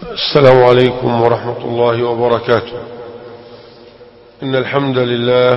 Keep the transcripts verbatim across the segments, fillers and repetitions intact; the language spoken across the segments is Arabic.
السلام عليكم ورحمة الله وبركاته. إن الحمد لله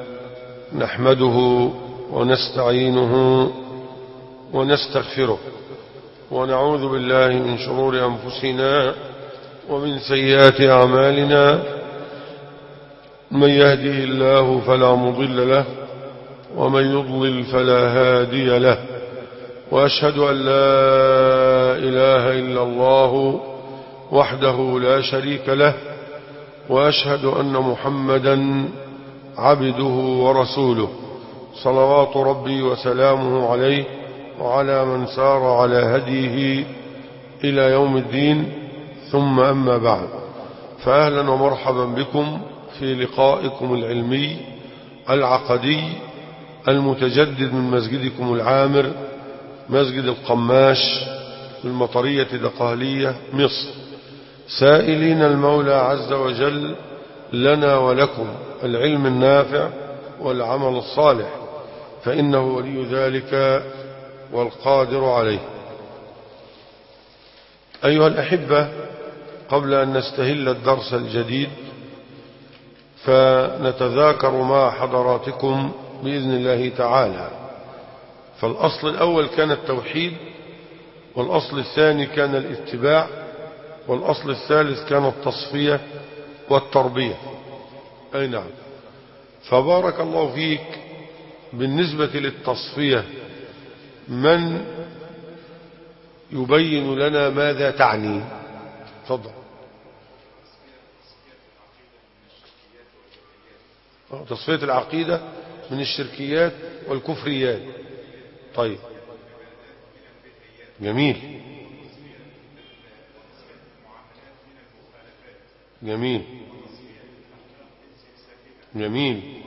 نحمده ونستعينه ونستغفره ونعوذ بالله من شرور أنفسنا ومن سيئات أعمالنا. من يهده الله فلا مضل له ومن يضلل فلا هادي له، وأشهد أن لا إله إلا الله وحده لا شريك له، وأشهد أن محمدا عبده ورسوله صلوات ربي وسلامه عليه وعلى من سار على هديه إلى يوم الدين. ثم أما بعد، فأهلا ومرحبا بكم في لقائكم العلمي العقدي المتجدد من مسجدكم العامر، مسجد القماش بالمطرية دقهلية مصر، سائلين المولى عز وجل لنا ولكم العلم النافع والعمل الصالح، فإنه ولي ذلك والقادر عليه. أيها الأحبة، قبل أن نستهل الدرس الجديد فنتذاكر مع حضراتكم بإذن الله تعالى. فالأصل الأول كان التوحيد، والأصل الثاني كان الاتباع، والأصل الثالث كان التصفية والتربية. أي نعم. فبارك الله فيك. بالنسبة للتصفية، من يبين لنا ماذا تعني؟ تفضل. تصفية العقيدة من الشركيات والكفريات. طيب، جميل جميل جميل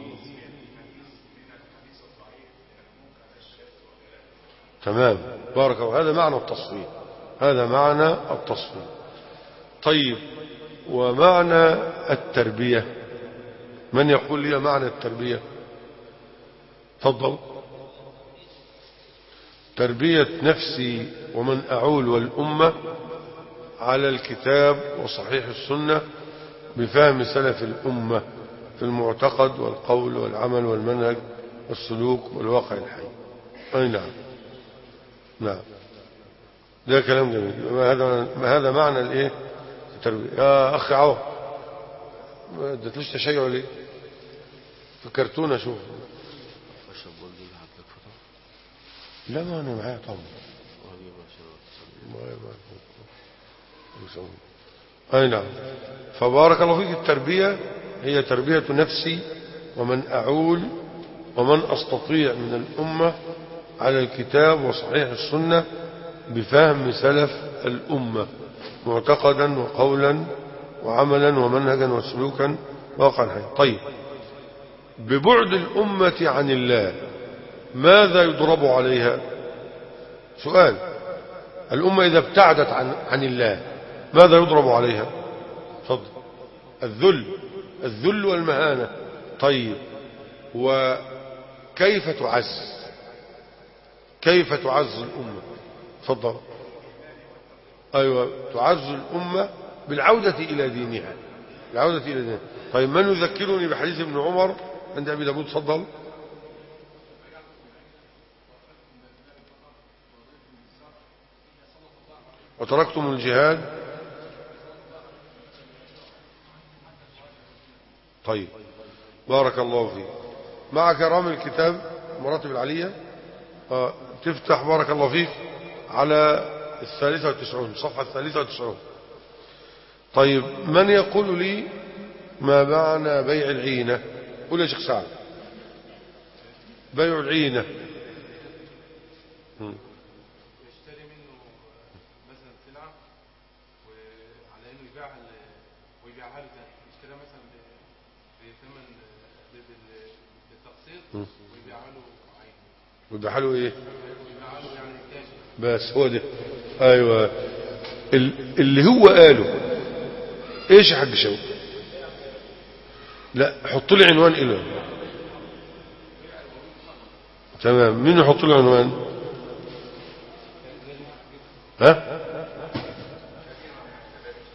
تمام، بارك الله. هذا معنى التصفية، هذا معنى التصفية. طيب، ومعنى التربية، من يقول لي معنى التربية؟ تفضل. تربية نفسي ومن أعول والأمة على الكتاب وصحيح السنة بفهم سلف الأمة في المعتقد والقول والعمل والمنهج والسلوك والواقع الحي. أي نعم نعم، ده كلام جميل. ما هذا ما هذا معنى الايه التربية؟ يا أخي عوض، ما اديتلوش تشيع ليه؟ فكرتونا. شوف، لا ما أنا معايا طبعا. أي نعم. فبارك الله فيك. التربية هي تربية نفسي ومن أعول ومن أستطيع من الأمة على الكتاب وصحيح السنة بفهم سلف الأمة معتقدا وقولا وعملا ومنهجا وسلوكا واقعا حي. طيب، ببعد الأمة عن الله ماذا يضرب عليها؟ سؤال. الأمة إذا ابتعدت عن, عن الله ماذا يضرب عليها؟ تفضل. الذل الذل والمهانة. طيب، وكيف تعز؟ كيف تعز الأمة؟ تفضل. أيوة، تعز الأمة بالعودة إلى دينها، بالعودة إلى دينها. طيب، من يذكرني بحديث ابن عمر عند أبي داود؟ تفضل. وتركتم الجهاد. طيب، بارك الله فيك. معك رامي الكتاب مراتب العلية. آه. تفتح بارك الله فيك على الثالثة والتسعون، صفحة الثالثة والتسعون. طيب، من يقول لي ما معنى بيع العينة؟ قول يا شيخ سعد. بيع العينة يشتري منه مثلا سلعة وعلى انه يبيعها ويبيعها له تاني، يشتريها مثلا بثمن بالتقسيط ويبيعها له عين. ويبيعها له ايه؟ ويبيعها له يعني التاجر. بس هو ده. ايوه، اللي هو قاله ايش يا حاج شوقي؟ لا، حط لي عنوان إله. تمام. مين يحط لي عنوان؟ ها؟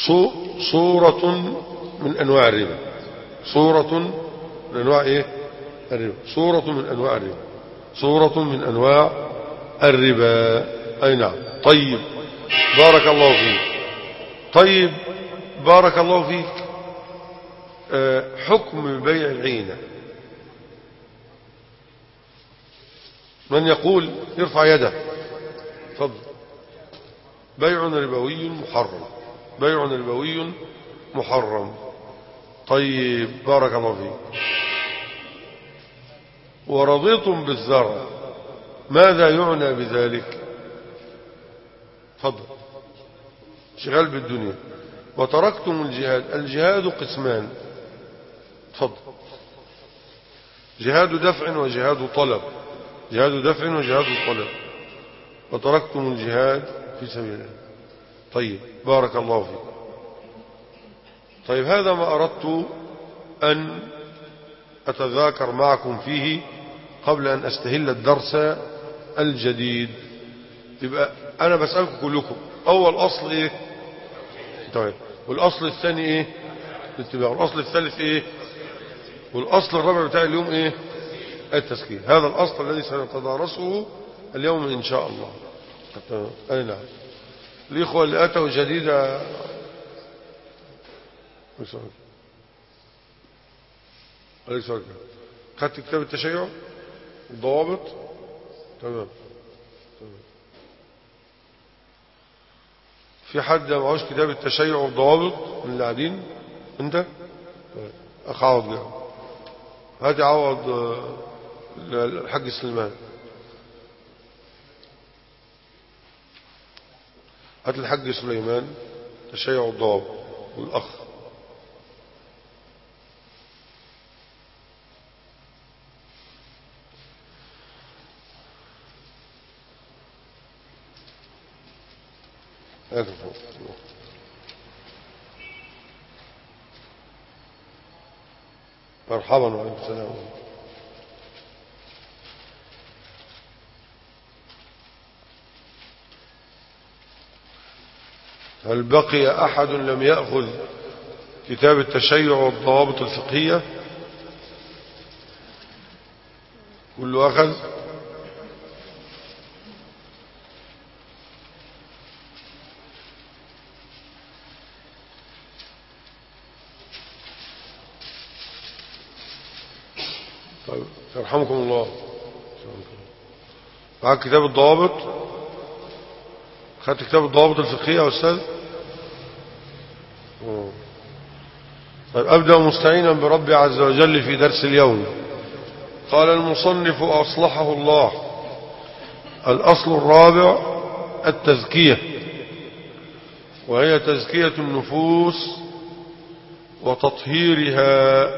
صورة من أنواع الربا. صورة من أنواع إيه الربا. صورة من أنواع الربا. صورة من أنواع الربا. أي نعم. طيب بارك الله فيك. طيب بارك الله فيك. أه حكم بيع العينة. من يقول يرفع يده. تفضل. بيع ربوي محرم. بيع ربوي محرم. طيب بارك الله فيك. ورضيتم بالزرع ماذا يعنى بذلك؟ تفضل. شغال بالدنيا. وتركتم الجهاد. الجهاد قسمان. تفضل. جهاد دفع وجهاد طلب. جهاد دفع وجهاد طلب. وتركتم الجهاد في سبيل الله. طيب بارك الله فيك. طيب هذا ما أردت أن أتذاكر معكم فيه قبل أن أستهل الدرس الجديد. يبقى أنا بسألكم كلكم أول أصل إيه؟ طيب. والأصل الثاني إيه؟ الاتباع. والأصل الثالث إيه؟ والأصل الرابع بتاع اليوم إيه؟ التزكية. هذا الأصل الذي سنتدارسه اليوم إن شاء الله. أي نعم. الإخوة اللي أتوا جديدة عليك سؤال. خدت كتاب التشيع الضوابط؟ تمام. تمام. في حد معهوش كتاب التشيع والضوابط من اللي قاعدين؟ انت؟ اخ عوض جاء. هاتي عوض الحاج سليمان. هات الحاج سليمان تشيع والضوابط والاخ. مرحبا وعليكم السلام. هل بقي أحد لم يأخذ كتاب التشيع والضوابط الفقهية؟ كله أخذ؟ طيب يرحمكم الله. معك كتاب الضوابط؟ خدت كتاب الضوابط الفقهية يا أستاذ؟ طيب أبدأ مستعينا بربي عز وجل في درس اليوم. قال المصنف أصلحه الله: الأصل الرابع التزكية، وهي تزكية النفوس وتطهيرها.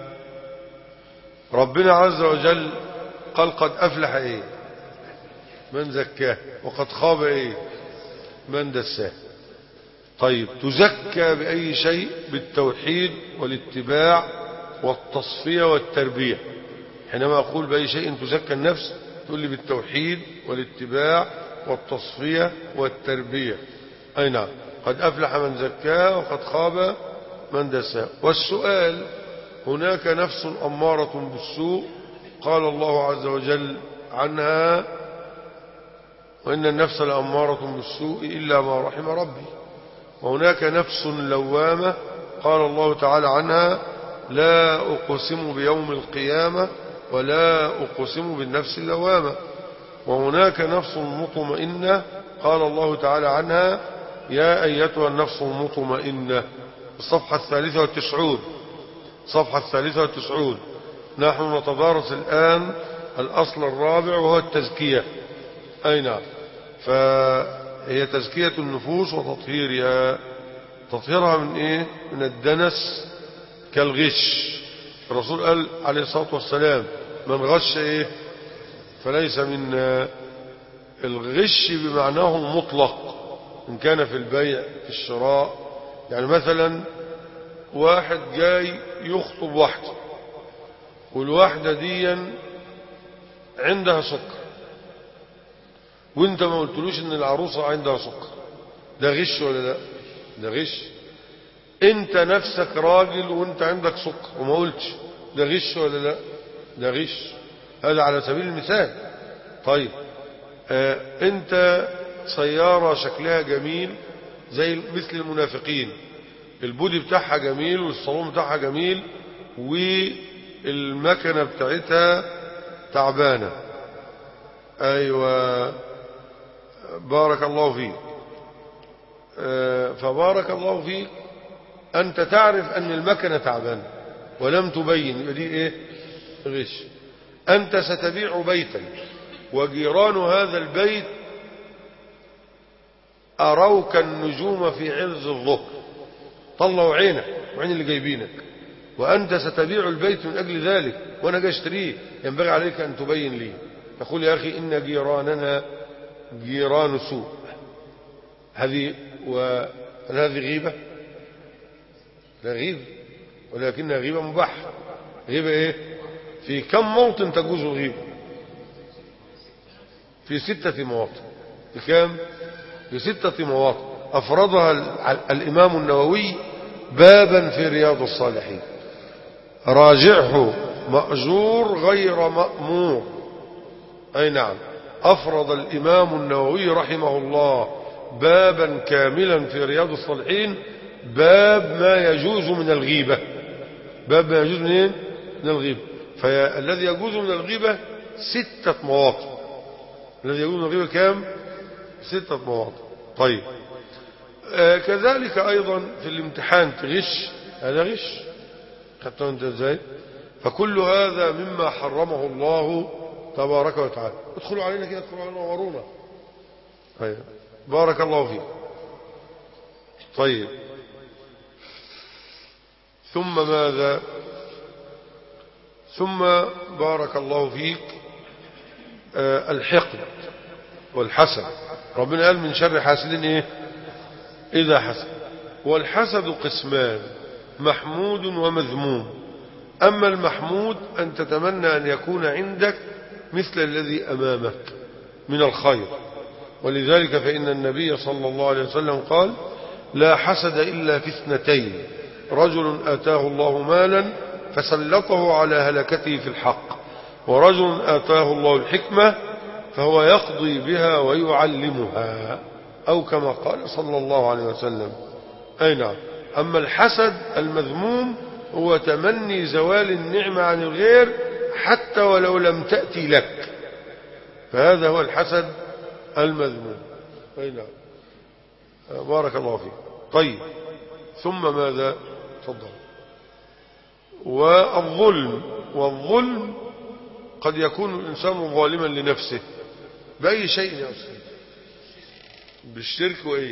ربنا عز وجل قال قد أفلح إيه من زكاه وقد خاب إيه من دساه. طيب تزكى بأي شيء؟ بالتوحيد والاتباع والتصفية والتربية. حينما أقول بأي شيء تزكى النفس تقول لي بالتوحيد والاتباع والتصفية والتربية. أي نعم. قد أفلح من زكاه وقد خاب من دساه. والسؤال: هناك نفس أمارة بالسوء قال الله عز وجل عنها: وإن النفس لأمارة بالسوء إلا ما رحم ربي. وهناك نفس لوامة قال الله تعالى عنها: لا أقسم بيوم القيامة ولا أقسم بالنفس اللوامة. وهناك نفس مطمئنة قال الله تعالى عنها: يا أيتها النفس المطمئنة. الصفحة الثالثة والتسعون. الصفحة الثالثة والتسعون. نحن نتدارس الآن الأصل الرابع وهو التزكية. أي نعم. فهي تزكية النفوس وتطهيرها. تطهيرها من إيه؟ من الدنس كالغش. الرسول قال عليه الصلاة والسلام: من غش إيه فليس منا. الغش بمعناه المطلق، إن كان في البيع في الشراء. يعني مثلا واحد جاي يخطب واحدة، والواحدة دي عندها سكر، وانت ما قلتلوش ان العروسة عندها سكر، ده غش ولا لا؟ ده غش. انت نفسك راجل وانت عندك سكر وما قلتش، ده غش ولا لا؟ ده غش، هذا على سبيل المثال. طيب اه انت سيارة شكلها جميل زي مثل المنافقين، البودي بتاعها جميل والصالون بتاعها جميل والمكنة بتاعتها تعبانة، ايوه بارك الله فيك، اه فبارك الله فيك انت تعرف ان المكنة تعبانة ولم تبين، يبقى دي ايه؟ غش. انت ستبيع بيتا وجيران هذا البيت اروك النجوم في عرض الظهر، طلعوا عينك وعين اللي جايبينك، وانت ستبيع البيت من اجل ذلك وانا جاي اشتريه، ينبغي عليك ان تبين لي، تقول يا اخي ان جيراننا جيران سوء. هذه وهل هذه غيبة؟ لا غيبة، ولكنها غيبة مباحة. غيبة ايه؟ في كم موطن تجوز الغيبة؟ في ستة مواطن. في كم؟ في ستة مواطن أفردها الإمام النووي بابا في رياض الصالحين، راجعه مأجور غير مأمور. أي نعم، أفرض الإمام النووي رحمه الله بابا كاملا في رياض الصالحين، باب ما يجوز من الغيبة، باب ما يجوز من من الغيبة. فالذي يجوز من الغيبة ستة مواطن. الذي يجوز من الغيبة كام؟ ستة مواطن. طيب آه كذلك أيضا في الامتحان تغش، هذا غش، خدته انت ازاي؟ فكل هذا مما حرمه الله تبارك وتعالى. ادخلوا علينا كده، ادخلوا علينا ورونا. طيب بارك الله فيك. طيب ثم ماذا؟ ثم بارك الله فيك آه الحقد والحسد. ربنا قال من شر حاسد ايه؟ إذا حسد. والحسد قسمان، محمود ومذموم. أما المحمود أن تتمنى أن يكون عندك مثل الذي أمامك من الخير، ولذلك فإن النبي صلى الله عليه وسلم قال لا حسد إلا في اثنتين، رجل آتاه الله مالا فسلطه على هلكته في الحق، ورجل آتاه الله الحكمة فهو يقضي بها ويعلمها، أو كما قال صلى الله عليه وسلم. أي نعم. أما الحسد المذموم هو تمني زوال النعمة عن الغير حتى ولو لم تأتي لك، فهذا هو الحسد المذموم. أي نعم. بارك الله فيك. طيب ثم ماذا؟ تفضل. والظلم. والظلم قد يكون الإنسان ظالما لنفسه بأي شيء يا أستاذ، بالشرك وإيه؟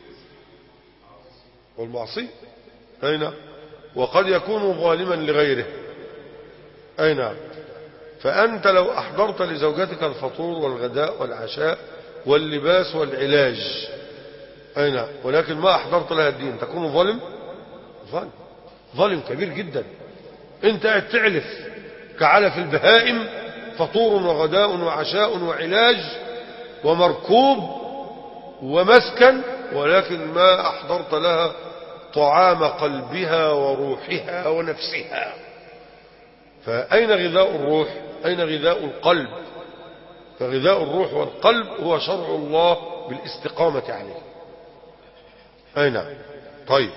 والمعصية. أي نعم. وقد يكون ظالما لغيره. أي نعم. فأنت لو أحضرت لزوجتك الفطور والغداء والعشاء واللباس والعلاج، أي نعم، ولكن ما أحضرت لها الدين، تكون ظالم؟ ظالم ظالم كبير جدا. أنت قاعد تعلف كعلف البهائم، فطور وغداء وعشاء وعلاج ومركوب ومسكن، ولكن ما أحضرت لها طعام قلبها وروحها ونفسها. فأين غذاء الروح؟ أين غذاء القلب؟ فغذاء الروح والقلب هو شرع الله بالاستقامة عليه. أي نعم. طيب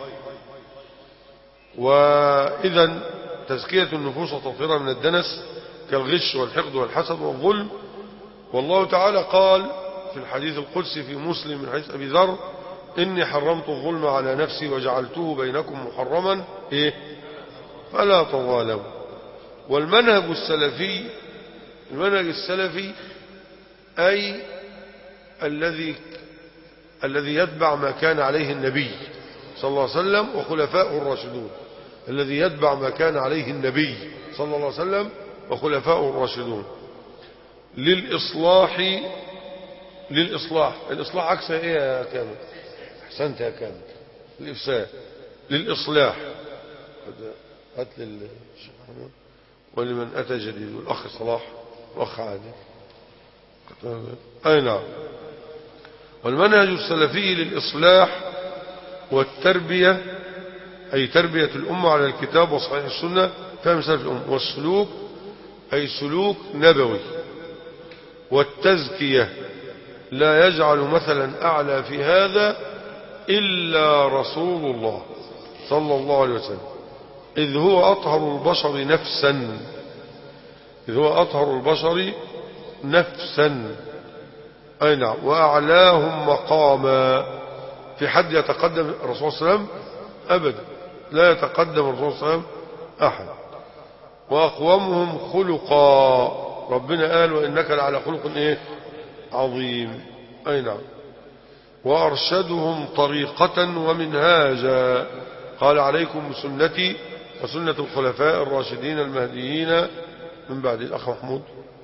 وإذا تزكية النفوس وتطهيرها من الدنس كالغش والحقد والحسد والظلم. والله تعالى قال في الحديث القدسي في مسلم من حديث أبي ذر إني حرمت الظلم على نفسي وجعلته بينكم محرما إيه؟ فلا تظالموا. والمنهج السلفي، المنهج السلفي أي الذي الذي يتبع ما كان عليه النبي صلى الله عليه وسلم وخلفاؤه الراشدون، الذي يتبع ما كان عليه النبي صلى الله عليه وسلم وخلفاؤه الراشدون للإصلاح. للإصلاح، الإصلاح عكس إيه يا كامل؟ أحسنت يا كامل، الإفساد. للإصلاح. هات لل ولمن أتى جديد، والأخ صلاح والأخ عادل. أي نعم. والمنهج السلفي للإصلاح والتربية أي تربية الأمة على الكتاب وصحيح السنة فهم سلف الأمة. والسلوك أي سلوك نبوي. والتزكية لا يجعل مثلا أعلى في هذا إلا رسول الله صلى الله عليه وسلم، إذ هو أطهر البشر نفسا إذ هو أطهر البشر نفسا أي نعم. وأعلاهم مقاما. في حد يتقدم الرسول صلى الله عليه وسلم؟ أبدا، لا يتقدم الرسول صلى الله عليه وسلم أحد. وأقومهم خلقا. ربنا قال وإنك لعلى خلق إيه؟ عظيم. أي نعم. وأرشدهم طريقة ومنهاجا. قال عليكم بسنتي وسنة الخلفاء الراشدين المهديين من بعد. الأخ محمود.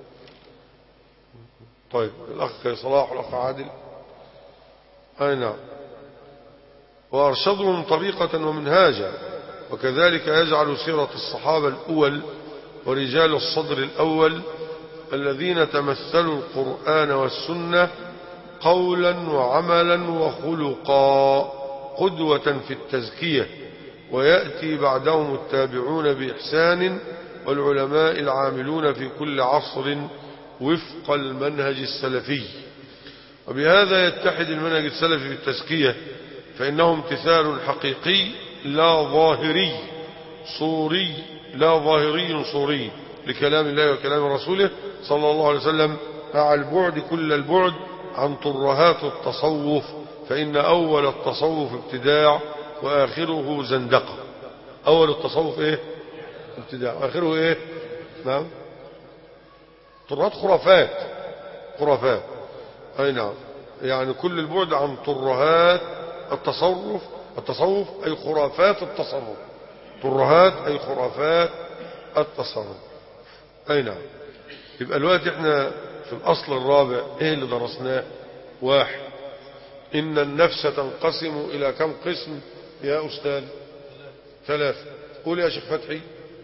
طيب الأخ صلاح والأخ عادل. أي نعم. وأرشدهم طريقة ومنهاجا. وكذلك يجعل سيرة الصحابة الأول ورجال الصدر الأول الذين تمثلوا القرآن والسنة قولا وعملا وخلقا قدوة في التزكية. ويأتي بعدهم التابعون بإحسان والعلماء العاملون في كل عصر وفق المنهج السلفي. وبهذا يتحد المنهج السلفي في التزكية، فإنه امتثال حقيقي لا ظاهري صوري لا ظاهري صوري لكلام الله وكلام رسوله صلى الله عليه وسلم، مع البعد كل البعد عن ترهات التصوف، فإن أول التصوف ابتداع وآخره زندقة. أول التصوف إيه؟ ابتداع، وآخره إيه؟ نعم، ترهات خرافات خرافات أي نعم. يعني كل البعد عن ترهات التصوف التصوف أي خرافات التصرف. ترهات أي خرافات التصرف. أي نعم. يبقى الوقت احنا في الأصل الرابع ايه اللي درسناه؟ واحد، إن النفس تنقسم إلى كم قسم يا أستاذ؟ ثلاثة. قول يا شيخ فتحي.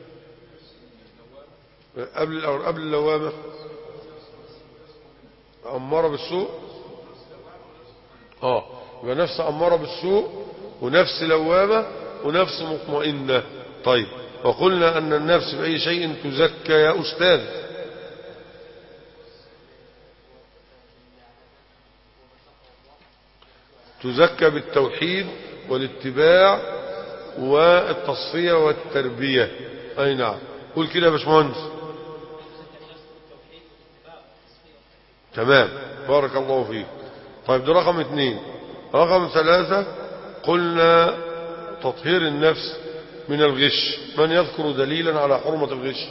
قبل قبل اللوامة أمارة بالسوء. اه يبقى نفس أمارة بالسوء ونفس لوامة ونفس مطمئنة. طيب، وقلنا أن النفس بأي شيء تزكى يا أستاذ؟ تزكى بالتوحيد والاتباع والتصفية والتربية. أي نعم. قول كده يا باشمهندس. تمام، بارك الله فيك. طيب ده رقم اثنين. رقم ثلاثة قلنا تطهير النفس من الغش. من يذكر دليلا على حرمة الغش؟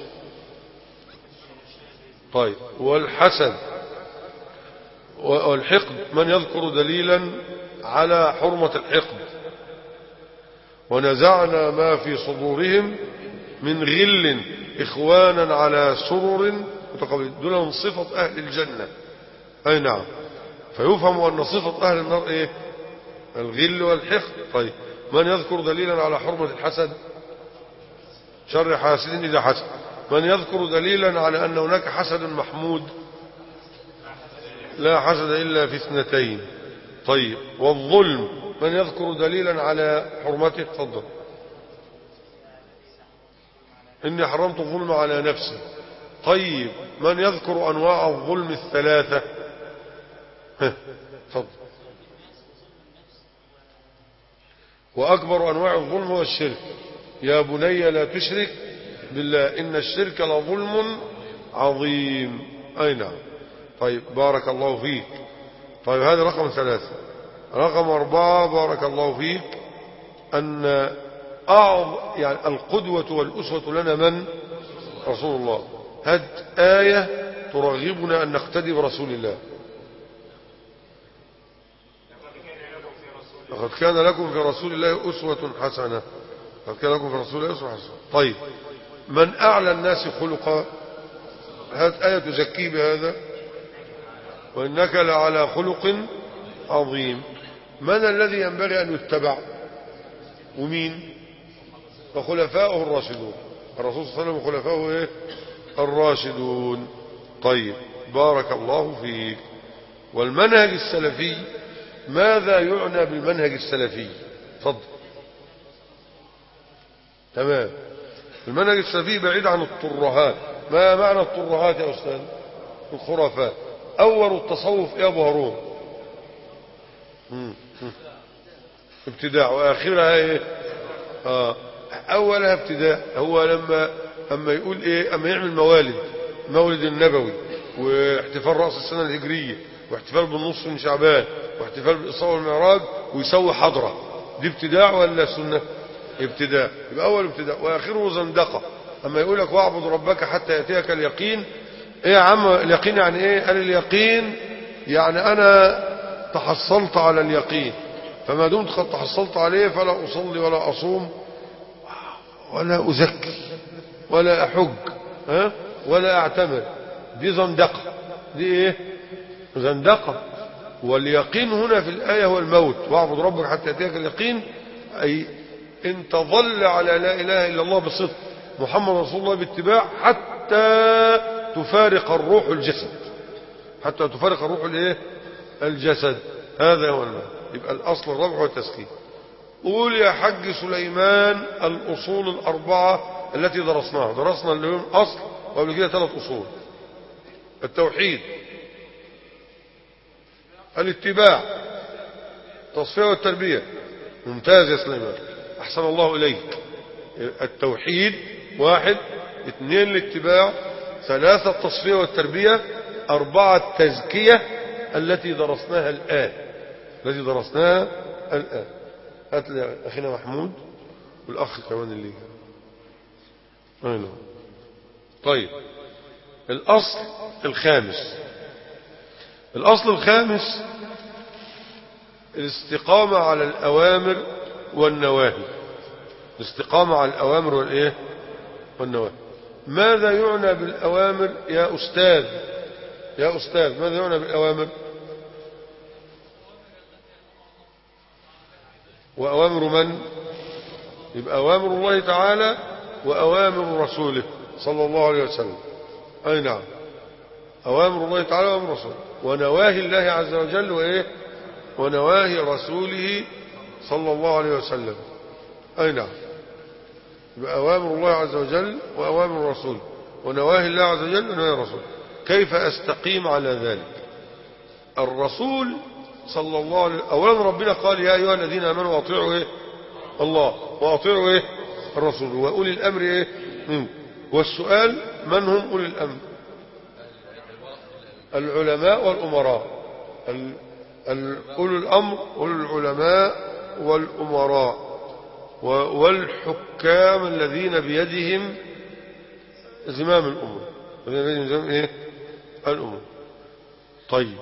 طيب، والحسد والحقد، من يذكر دليلا على حرمة الحقد؟ ونزعنا ما في صدورهم من غل إخوانا على سرر متقابلين. دول من صفة أهل الجنة. أي نعم. فيفهم أن صفة أهل النار إيه؟ الغل والحقد. طيب، من يذكر دليلا على حرمة الحسد؟ شر حاسد إذا حسد. من يذكر دليلا على أن هناك حسد محمود؟ لا حسد إلا في اثنتين. طيب، والظلم، من يذكر دليلا على حرمته؟ تفضل. إني حرمت الظلم على نفسي. طيب، من يذكر أنواع الظلم الثلاثة؟ تفضل. وأكبر أنواع الظلم هو الشرك. يا بني لا تشرك بالله إن الشرك لظلم عظيم. أي نعم. طيب، بارك الله فيك. طيب، هذا رقم ثلاثة. رقم أربعة بارك الله فيك أن أعظم يعني القدوة والأسوة لنا من؟ رسول الله. هات آية ترغبنا أن نقتدي برسول الله. لقد كان لكم في رسول الله أسوة حسنة. لقد كان لكم في رسول الله أسوة حسنة. طيب، من أعلى الناس خلقا؟ هات آية تزكي بهذا. وإنك لعلى خلق عظيم. من الذي ينبغي أن يتبع؟ ومين؟ وخلفاؤه الراشدون. الرسول صلى الله عليه وسلم وخلفاؤه إيه؟ الراشدون. طيب، بارك الله فيك. والمنهج السلفي، ماذا يعنى بالمنهج السلفي؟ تفضل. تمام. المنهج السلفي بعيد عن الترهات. ما معنى الترهات يا أستاذ؟ الخرافات. أول التصوف يا أبو هارون؟ ابتداع، وآخرها إيه؟ آه. أولها ابتداء. هو لما أما يقول إيه، أما يعمل موالد، مولد النبوي، واحتفال رأس السنة الهجرية، واحتفال بالنصف من شعبان، واحتفال بالإسراء والمعراج، ويسوي حضرة، دي ابتداع ولا سنة؟ ابتداء. يبقى أول ابتداء. وآخره زندقة. أما يقول لك واعبد ربك حتى يأتيك اليقين. إيه يا عم اليقين يعني إيه؟ قال اليقين يعني أنا تحصلت على اليقين، فما دمت قد تحصلت عليه فلا أصلي ولا أصوم ولا أزكي ولا أحج، ها، ولا أعتمر. دي زندقة. دي إيه؟ زندقة. واليقين هنا في الآية هو الموت. واعبد ربك حتى يأتيك اليقين، أي إن تظل على لا إله إلا الله بصدق، محمد رسول الله باتباع، حتى تفارق الروح الجسد، حتى تفارق الروح الايه؟ الجسد. هذا هو المعنى. يبقى الأصل الربع والتسكين. قول يا حج سليمان الأصول الأربعة التي درسناها. درسنا اليوم أصل، وقبل كده ثلاث أصول: التوحيد، الاتباع، التصفية والتربية. ممتاز يا سليمان، أحسن الله إليك. التوحيد واحد، اثنين الاتباع، ثلاثة التصفية والتربية، أربعة التزكية التي درسناها الآن، التي درسناها الآن. هات لي أخينا محمود والأخ كمان اللي أيوه. طيب، الأصل الخامس. الأصل الخامس الاستقامة على الأوامر والنواهي. الاستقامة على الأوامر والإيه؟ والنواهي. ماذا يعنى بالأوامر يا أستاذ؟ يا أستاذ ماذا يعنى بالأوامر؟ وأوامر من؟ يبقى أوامر الله تعالى وأوامر رسوله صلى الله عليه وسلم. أي نعم، أوامر الله تعالى وأوامر رسوله، ونواهي الله عز وجل وإيه؟ ونواهي رسوله صلى الله عليه وسلم. أي نعم، يبقى أوامر الله عز وجل وأوامر رسوله، ونواهي الله عز وجل ونواهي رسوله. كيف أستقيم على ذلك؟ الرسول صلى الله عليه وسلم، أولا ربنا قال يا أيها الذين آمنوا أطيعوا إيه؟ الله، وأطيعوا إيه؟ الرسول، وأولي الأمر إيه؟ منكم. والسؤال من هم أولي الأمر؟ العلماء والأمراء. أولي الأمر أولي العلماء والأمراء والحكام الذين بيدهم زمام الأمور، الذين زمام إيه؟ الأمور. طيب،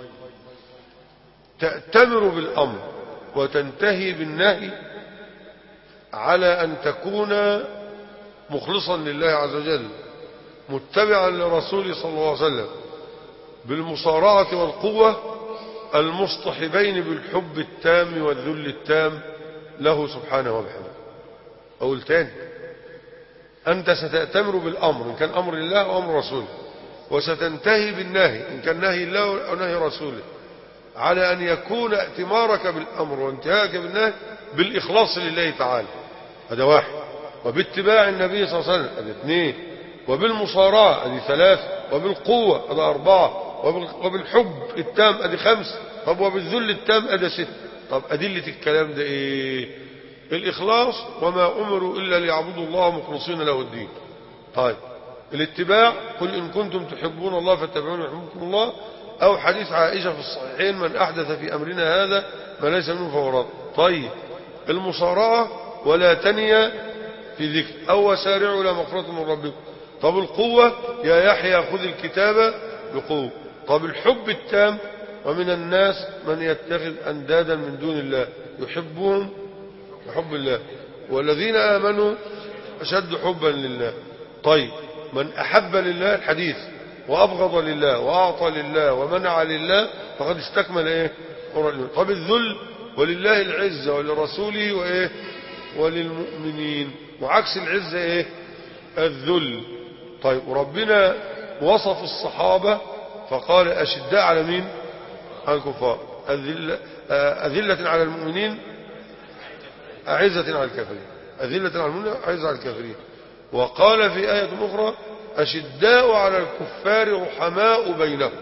تأتمر بالأمر وتنتهي بالنهي على أن تكون مخلصا لله عز وجل، متبعا لرسوله صلى الله عليه وسلم، بالمصارعة والقوة، المصطحبين بالحب التام والذل التام له سبحانه وبحمده. أقول تاني، أنت ستأتمر بالأمر إن كان أمر الله أو أمر رسوله، وستنتهي بالنهي إن كان نهي الله أو نهي رسوله، على أن يكون ائتمارك بالأمر وانتهاك بالنهي بالإخلاص لله تعالى، هذا واحد، وباتباع النبي صلى الله عليه وسلم، هذا اثنين، وبالمصارعة، هذه ثلاثة، وبالقوة، هذا أربعة، وبالحب التام، هذه خمسة، طب وبالذل التام، هذا ستة. طب أدلة الكلام ده إيه؟ الإخلاص، وما أمروا إلا ليعبدوا الله مخلصين له الدين. طيب، الاتباع، قل إن كنتم تحبون الله فاتبعوني يحببكم الله، أو حديث عائشة في الصحيحين من أحدث في أمرنا هذا ما ليس منه فهو رد. طيب، المصارعة، ولا تنيا في ذكر، أو وسارعوا إلى مغفرة من ربكم. طب القوة، يا يحيى خذ الكتاب بقوة. طب الحب التام، ومن الناس من يتخذ أندادا من دون الله يحبهم بحب الله والذين آمنوا أشد حبا لله. طيب، من أحب لله الحديث وأبغض لله وأعطى لله ومنع لله فقد استكمل إيه؟ طب الذل، ولله العزة ولرسوله وإيه؟ وللمؤمنين. وعكس العزة إيه؟ الذل. طيب، وربنا وصف الصحابة فقال أشداء على مين؟ على الكفار، أذلة على المؤمنين أعزة على الكافرين. أذلة على المؤمنين أعزة على الكافرين. وقال في آية أخرى أشداء على الكفار رحماء بينهم،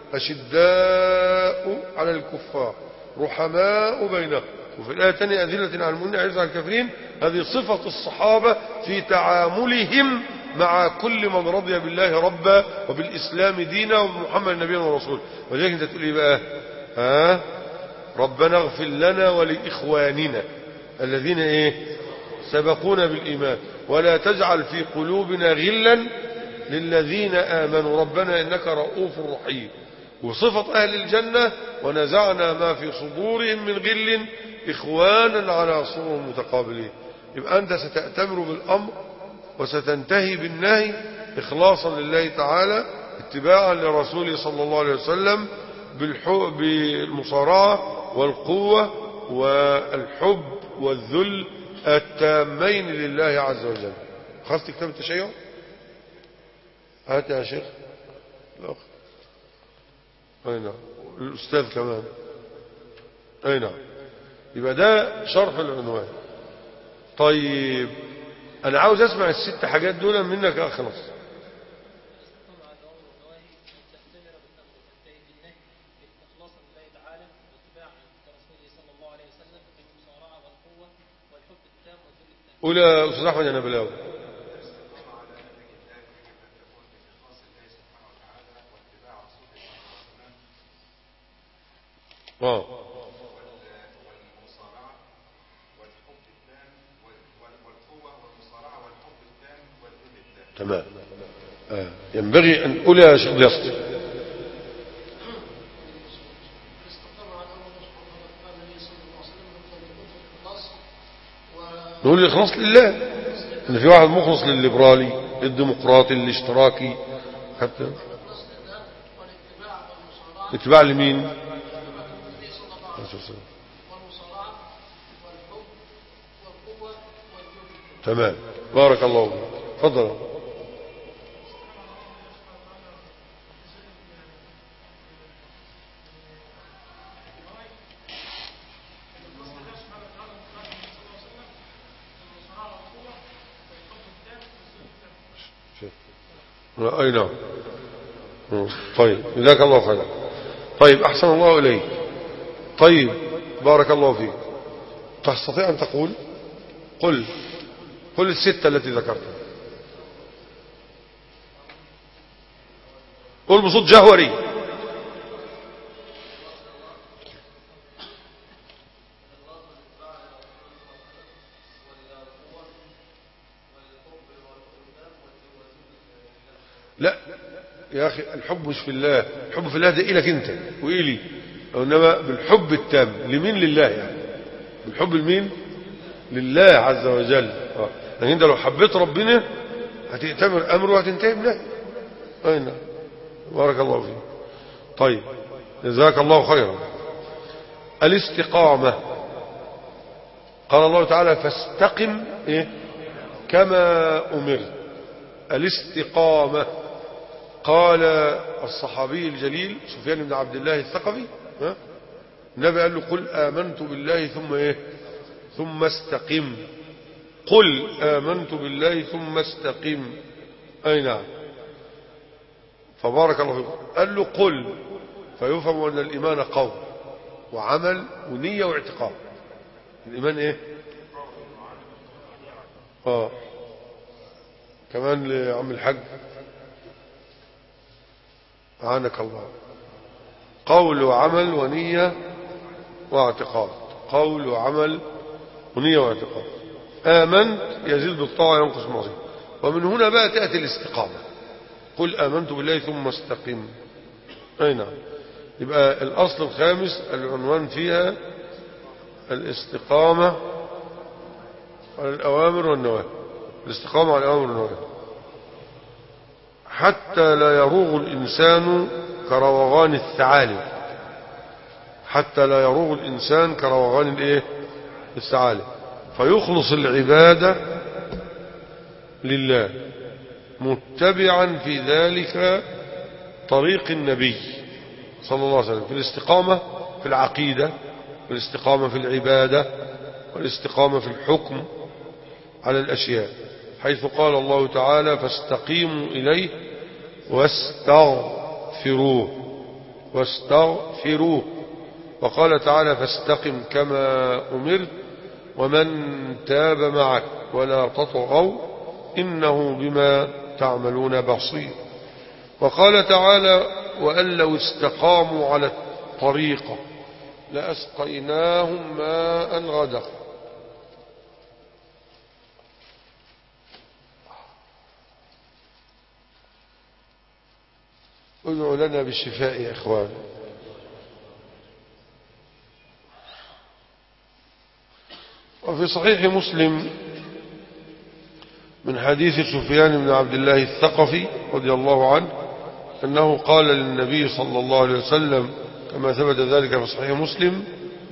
أشداء على الكفار رحماء بينهم. وفي الآية الثانية أذلة على المؤمنين أعزة على الكافرين. هذه صفة الصحابة في تعاملهم مع كل من رضي بالله ربا وبالإسلام دينا وبمحمد نبينا ورسوله. ولذلك أنت تقول إيه بقى؟ ها ربنا اغفر لنا ولإخواننا الذين إيه سبقونا بالإيمان ولا تجعل في قلوبنا غلا للذين آمنوا ربنا إنك رؤوف رحيم. وصفة أهل الجنة ونزعنا ما في صدورهم من غل إخوانا على سرر متقابلين. يبقى أنت ستأتمر بالأمر وستنتهي بالنهي إخلاصا لله تعالى اتباعا لرسوله صلى الله عليه وسلم بالمصارعة والقوة والحب والذل التامين لله عز وجل. خلصت كتاب التشيع؟ هات يا شيخ الأخ. أي نعم الأستاذ كمان. أي نعم. يبقى ده شرح العنوان. طيب أنا عاوز أسمع الست حاجات دول منك أخلص. قول يا أستاذ أحمد أنا بلاوي. اه تمام. آه. ينبغي أن قول يا شيخ ضيافتي. نقول الإخلاص لله. إن في واحد مخلص للليبرالي للديمقراطي للاشتراكي حتى اتباع لمين؟ تمام بارك الله فيك. تفضل. أي نعم. طيب جزاك الله خيرا. طيب أحسن الله إليك. طيب بارك الله فيك. تستطيع أن تقول قل قل الستة التي ذكرتها. قل بصوت جهوري. لا يا أخي الحب مش في الله. الحب في الله ده إلك أنت وإلي، وإنما بالحب التام لمين؟ لله. يعني بالحب لمين؟ لله عز وجل. اه يعني انت لو حبيت ربنا هتأتمر أمره وهتنتهي بنهي. أين بارك الله فيك. طيب جزاك الله خيرا. الاستقامة قال الله تعالى فاستقم إيه؟ كما أمرت. الاستقامة قال الصحابي الجليل سفيان بن عبد الله الثقفي ها؟ النبي قال له قل آمنت بالله ثم إيه؟ ثم استقم. قل آمنت بالله ثم استقم. أي نعم. فبارك الله فيكم. قال له قل فيفهم أن الإيمان قول وعمل ونية واعتقاد. الإيمان إيه؟ آه كمان لعم الحج أعانك الله. قول وعمل ونية واعتقاد. قول وعمل ونية واعتقاد. آمنت يزيد بالطاعة ينقص معصية. ومن هنا بقى تأتي الاستقامة. قل آمنت بالله ثم استقم. أي نعم. يبقى الأصل الخامس العنوان فيها الاستقامة على الأوامر والنواهي. الاستقامة على الأوامر والنواهي حتى لا يروغ الإنسان كروغان الثعالب. حتى لا يروغ الإنسان كروغان الإيه؟ الثعالب. فيخلص العبادة لله متبعا في ذلك طريق النبي صلى الله عليه وسلم في الاستقامة في العقيدة والاستقامة في العبادة والاستقامة في الحكم على الأشياء، حيث قال الله تعالى فاستقيموا إليه واستغفروه واستغفروه وقال تعالى فاستقم كما أمرت ومن تاب معك ولا تطغوا إنه بما تعملون بصير. وقال تعالى وأن لو استقاموا على الطريقة لأسقيناهم ماء غدقا. ادعوا لنا بالشفاء يا إخوان. وفي صحيح مسلم من حديث سفيان بن عبد الله الثقفي رضي الله عنه أنه قال للنبي صلى الله عليه وسلم كما ثبت ذلك في صحيح مسلم،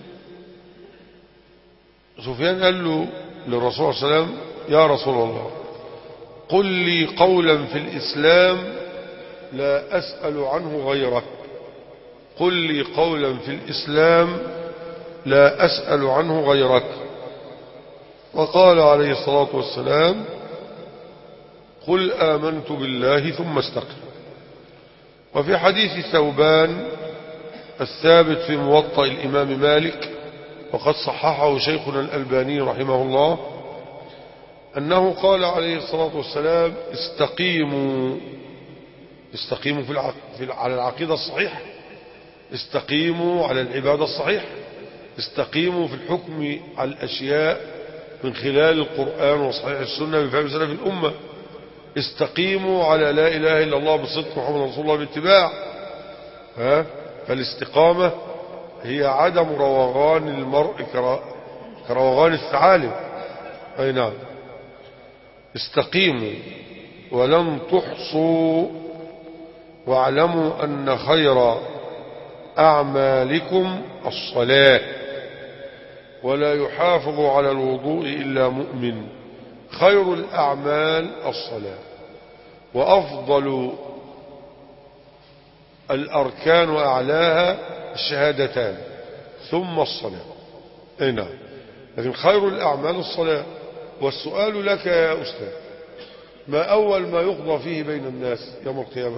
سفيان قال له للرسول صلى الله عليه وسلم يا رسول الله قل لي قولا في الإسلام لا أسأل عنه غيرك، قل لي قولا في الإسلام لا أسأل عنه غيرك. وقال عليه الصلاة والسلام قل آمنت بالله ثم استقم. وفي حديث ثوبان الثابت في موطأ الإمام مالك وقد صححه شيخنا الألباني رحمه الله أنه قال عليه الصلاة والسلام استقيموا استقيموا في الع... في على العقيدة الصحيحة، استقيموا على العبادة الصحيحة، استقيموا في الحكم على الأشياء من خلال القرآن وصحيح السنة بفهم سلف الأمة، استقيموا على لا إله إلا الله بصدق محمد رسول الله باتباع. ها فالاستقامة هي عدم روغان المرء كروغان الثعالب. أي نعم استقيموا ولن تحصوا واعلموا أن خير أعمالكم الصلاة ولا يحافظ على الوضوء إلا مؤمن. خير الأعمال الصلاة وأفضل الأركان وأعلاها الشهادتان ثم الصلاة. أي نعم لكن خير الأعمال الصلاة. والسؤال لك يا أستاذ ما أول ما يقضى فيه بين الناس يوم القيامة؟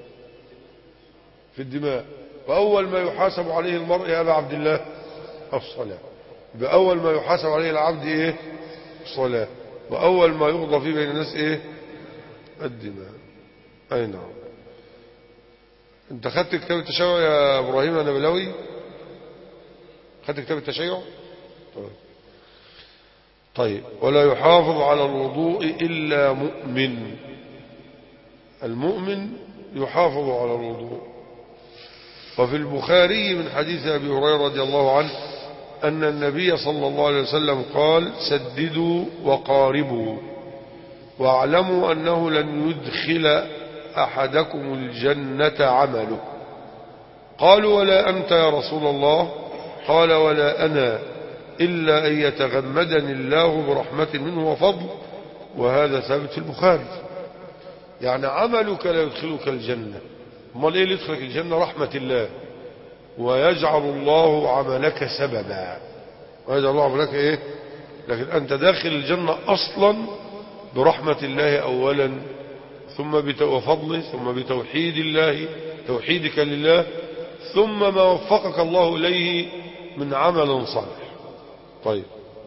في الدماء. وأول ما يحاسب عليه المرء يا أبا عبد الله الصلاة. يبقى أول ما يحاسب عليه العبد إيه؟ الصلاة. وأول ما يقضى فيه بين الناس إيه؟ الدماء. أي نعم. أنت خدت كتاب التشيع يا إبراهيم النبلاوي؟ خدت كتاب التشيع؟ طيب. طيب ولا يحافظ على الوضوء إلا مؤمن. المؤمن يحافظ على الوضوء. وفي البخاري من حديث أبي هريرة رضي الله عنه أن النبي صلى الله عليه وسلم قال سددوا وقاربوا واعلموا أنه لن يدخل أحدكم الجنة عمله. قالوا ولا أنت يا رسول الله؟ قال ولا أنا إلا أن يتغمدني الله برحمة منه وفضل. وهذا ثابت في البخاري. يعني عملك لا يدخلك الجنة. امال ايه اللي يدخلك الجنة؟ رحمة الله. ويجعل الله عملك سببا. ويجعل الله عملك ايه؟ لكن انت داخل الجنة اصلا برحمة الله اولا ثم وفضله ثم بتوحيد الله توحيدك لله ثم ما وفقك الله اليه من عمل صالح. طيب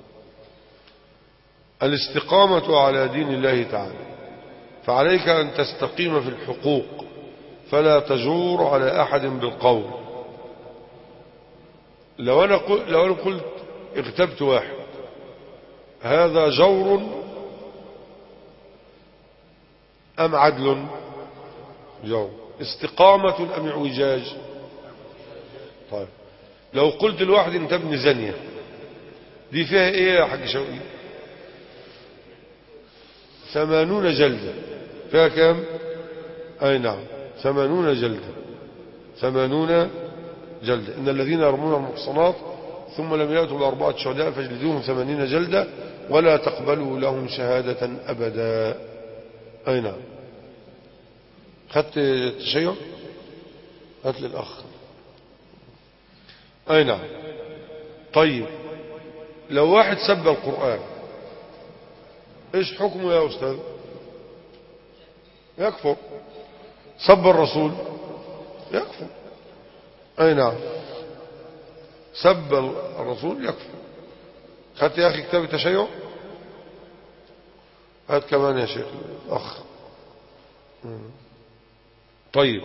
الاستقامة على دين الله تعالى فعليك أن تستقيم في الحقوق فلا تجور على أحد بالقول. لو أنا قلت, لو أنا قلت اغتبت واحد هذا جور أم عدل؟ جور. استقامة أم اعوجاج؟ طيب لو قلت الواحد انت ابن زانية دي فيها ايه يا حاج شوقي؟ ثمانون جلدة. فيها كام؟ اي نعم ثمانون جلدة. ثمانون جلدة. ان الذين يرمون المحصنات ثم لم يأتوا بأربعة شهداء فاجلدوهم ثمانين جلدة ولا تقبلوا لهم شهادة أبدا. اي نعم. خدت التشيع؟ هات لي الأخ. اي نعم. طيب لو واحد سب القرآن ايش حكمه يا أستاذ؟ يكفر. سب الرسول يكفر. أي نعم، سب الرسول يكفر. خدت يا أخي كتاب التشيع؟ هات كمان يا شيخ الأخ. طيب،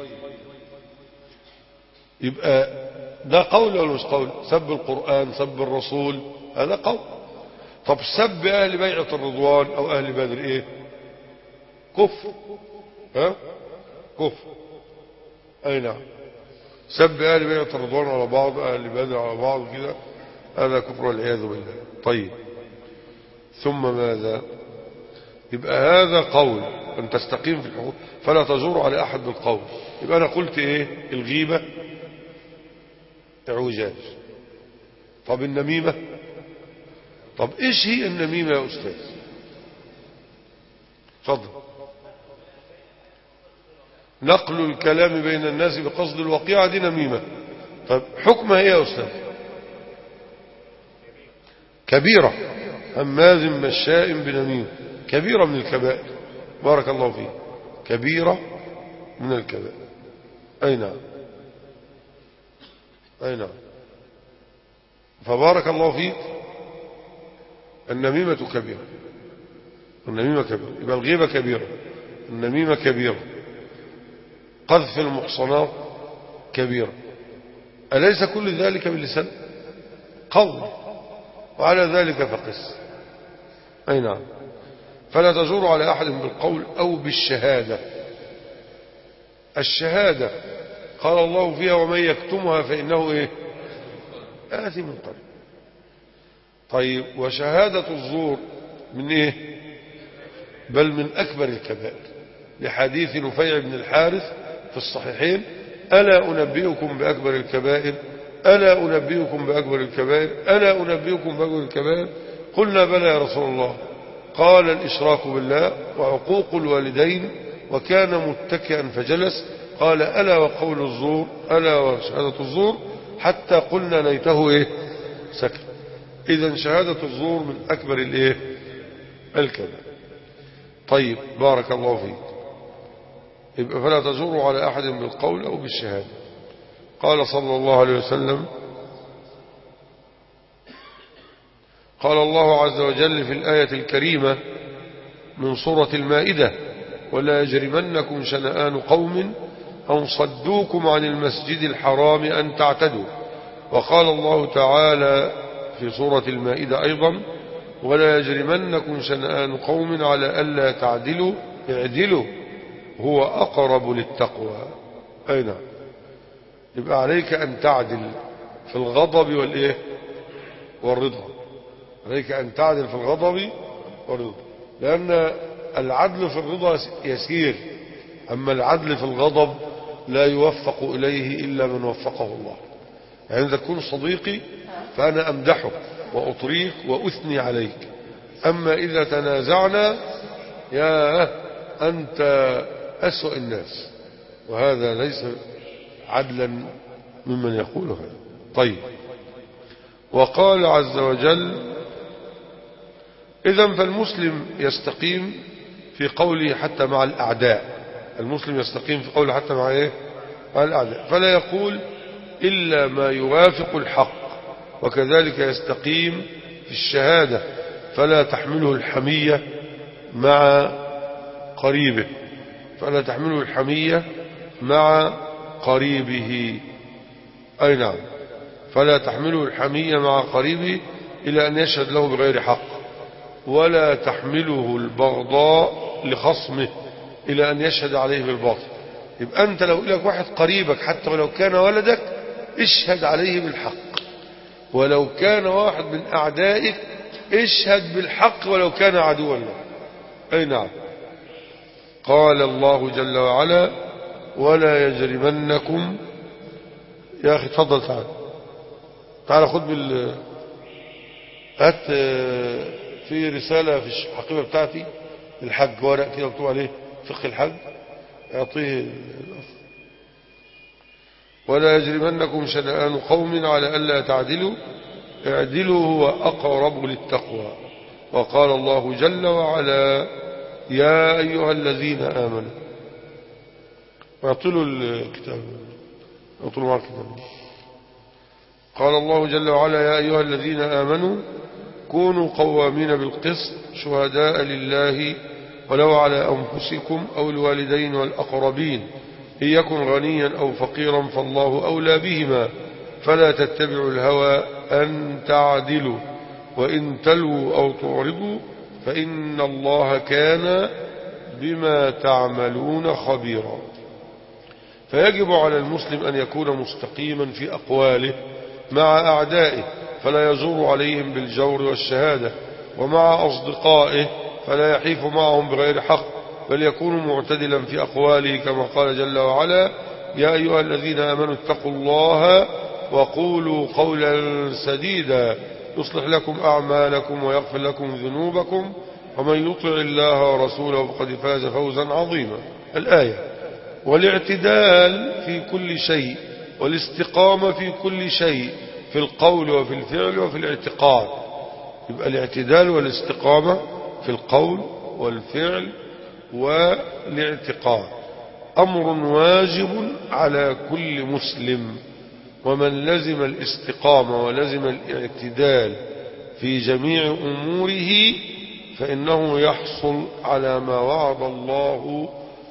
يبقى ده قول ولا مش قول؟ سب القرآن، سب الرسول، هذا قول. طب سب أهل بيعة الرضوان أو أهل بدر إيه؟ كفر. ها؟ كفر. أي نعم، سب أهل بيعة الرضوان على بعض، أهل بدر على بعض كده، هذا كفر والعياذ بالله. طيب، ثم ماذا؟ يبقى هذا قول أن تستقيم في الحقوق فلا تجور على أحد بالقول. يبقى أنا قلت إيه؟ الغيبة اعوجاج. طب النميمة؟ طب إيش هي النميمة يا أستاذ؟ تفضل. نقل الكلام بين الناس بقصد الوقيعة، دي نميمة. طب حكمها إيه يا أستاذ؟ كبيرة. هماز مشاء بنميم، كبيرة من الكبائر. بارك الله فيه، كبيرة من الكبائر. أي نعم، أي نعم. فبارك الله فيك، النميمة كبيرة. النميمة كبيرة، يبقى الغيبة كبيرة، النميمة كبيرة، قذف المحصنات كبيرة. أليس كل ذلك باللسان؟ قول، وعلى ذلك فقس. أي نعم. فلا تجور على أحد بالقول أو بالشهادة. الشهادة قال الله فيها ومن يكتمها فإنه إيه؟ آثم قلبه. طيب، وشهادة الزور من إيه؟ بل من أكبر الكبائر، لحديث نفيع بن الحارث في الصحيحين: ألا أنبئكم بأكبر الكبائر؟ ألا أنبئكم بأكبر الكبائر؟ ألا أنبئكم بأكبر الكبائر؟ قلنا بلى يا رسول الله. قال: الإشراك بالله، وعقوق الوالدين، وكان متكئا فجلس. قال: ألا وقول الزور، ألا وشهادة الزور، حتى قلنا ليته إيه؟ سكت. إذن شهادة الزور من أكبر الإيه؟ الكبائر. طيب، بارك الله فيك. يبقى فلا تجور على أحد بالقول أو بالشهادة. قال صلى الله عليه وسلم: قال الله عز وجل في الآية الكريمة من سورة المائدة: ولا يجرمنكم شنآن قوم أن صدوكم عن المسجد الحرام أن تعتدوا. وقال الله تعالى في سورة المائدة أيضا: ولا يجرمنكم شنآن قوم على ألا تعدلوا اعدلوا هو أقرب للتقوى. أي نعم. يبقى عليك أن تعدل في الغضب والإيه؟ والرضا. عليك أن تعدل في الغضب والرضا، لأن العدل في الرضا يسير، أما العدل في الغضب لا يوفق إليه إلا من وفقه الله. يعني إذا تكون صديقي فأنا أمدحك وأطريك وأثني عليك، أما إذا تنازعنا يا أنت أسوأ الناس، وهذا ليس عدلا ممن يقول هذا. طيب، وقال عز وجل: إذن فالمسلم يستقيم في قوله حتى مع الأعداء. المسلم يستقيم في قوله حتى مع إيه؟ مع الأعداء، فلا يقول إلا ما يوافق الحق. وكذلك يستقيم في الشهادة، فلا تحمله الحمية مع قريبه، فلا تحمله الحمية مع قريبه. أي نعم، فلا تحمله الحمية مع قريبه إلى أن يشهد له بغير حق، ولا تحمله البغضاء لخصمه إلى أن يشهد عليه بالباطل. يبقى أنت لو لك واحد قريبك حتى ولو كان ولدك اشهد عليه بالحق، ولو كان واحد من أعدائك اشهد بالحق ولو كان عدوا له. أي نعم. قال الله جل وعلا: ولا يجرمنكم. يا أخي تفضل، تعال تعال خد بال هات في رسالة في الحقيبة بتاعتي الحج، ورق كده مكتوب عليه فقه الحج، اعطيه الأخ. ولا يجرمنكم شنآن قوم على ألا تعدلوا اعدلوا هو أقرب للتقوى. وقال الله جل وعلا يا أيها الذين آمنوا. اعطلوا الكتاب، اعطلوا مع الكتاب. قال الله جل وعلا يا أيها الذين آمنوا كونوا قوامين بالقسط شهداء لله ولو على أنفسكم أو الوالدين والأقربين إن يكن غنيا أو فقيرا فالله أولى بهما فلا تتبعوا الهوى أن تعدلوا وإن تلووا أو تعرضوا فإن الله كان بما تعملون خبيرا. فيجب على المسلم أن يكون مستقيما في أقواله مع أعدائه فلا يزور عليهم بالجور والشهادة، ومع أصدقائه فلا يحيف معهم بغير حق، بل يكون معتدلا في أقواله كما قال جل وعلا يا أيها الذين آمنوا اتقوا الله وقولوا قولا سديدا يصلح لكم أعمالكم ويغفر لكم ذنوبكم ومن يطع الله ورسوله فقد فاز فوزا عظيما. الآية. والاعتدال في كل شيء والاستقامة في كل شيء في القول وفي الفعل وفي الاعتقاد. يبقى الاعتدال والاستقامة في القول والفعل والاعتقاد أمر واجب على كل مسلم، ومن لزم الاستقامة ولزم الاعتدال في جميع أموره فإنه يحصل على ما وعد الله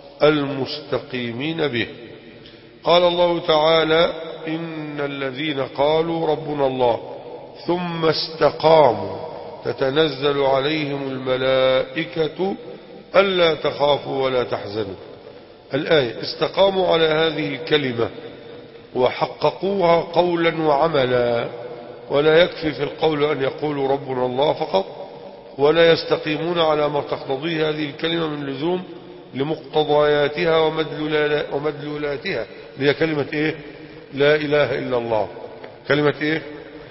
المستقيمين به. قال الله تعالى إن الذين قالوا ربنا الله ثم استقاموا تتنزل عليهم الملائكة ألا تخافوا ولا تحزنوا. الآية. استقاموا على هذه الكلمة وحققوها قولا وعملا، ولا يكفي في القول أن يقولوا ربنا الله فقط، ولا يستقيمون على ما تقتضيه هذه الكلمة من لزوم لمقتضياتها ومدلولاتها. هي كلمة إيه؟ لا إله إلا الله. كلمة إيه؟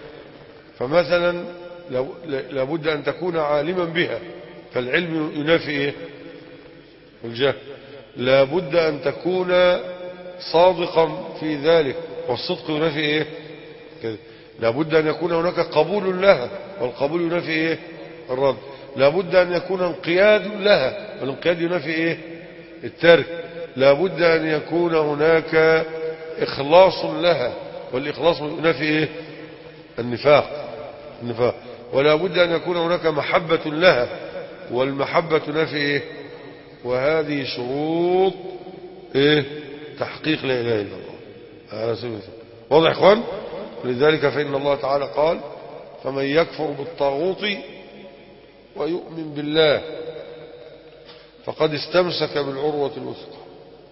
فمثلا لابد أن تكون عالما بها، فالعلم ينافي إيه؟ الجهل. لابد أن تكون صادقا في ذلك، والصدق ينافي إيه؟ كده. لابد أن يكون هناك قبول لها، والقبول ينافي إيه؟ الرد. لابد أن يكون انقياد لها، والانقياد ينافي إيه؟ الترك. لابد أن يكون هناك إخلاص لها، والإخلاص ينافي إيه؟ النفاق. النفاق. ولا بد أن يكون هناك محبة لها، والمحبة تنافي إيه؟ وهذه شروط إيه؟ تحقيق لا إله إلا الله على سبيل المثال. واضح يا إخوان؟ لذلك فإن الله تعالى قال فمن يكفر بالطاغوت ويؤمن بالله فقد استمسك بالعروة الوثقى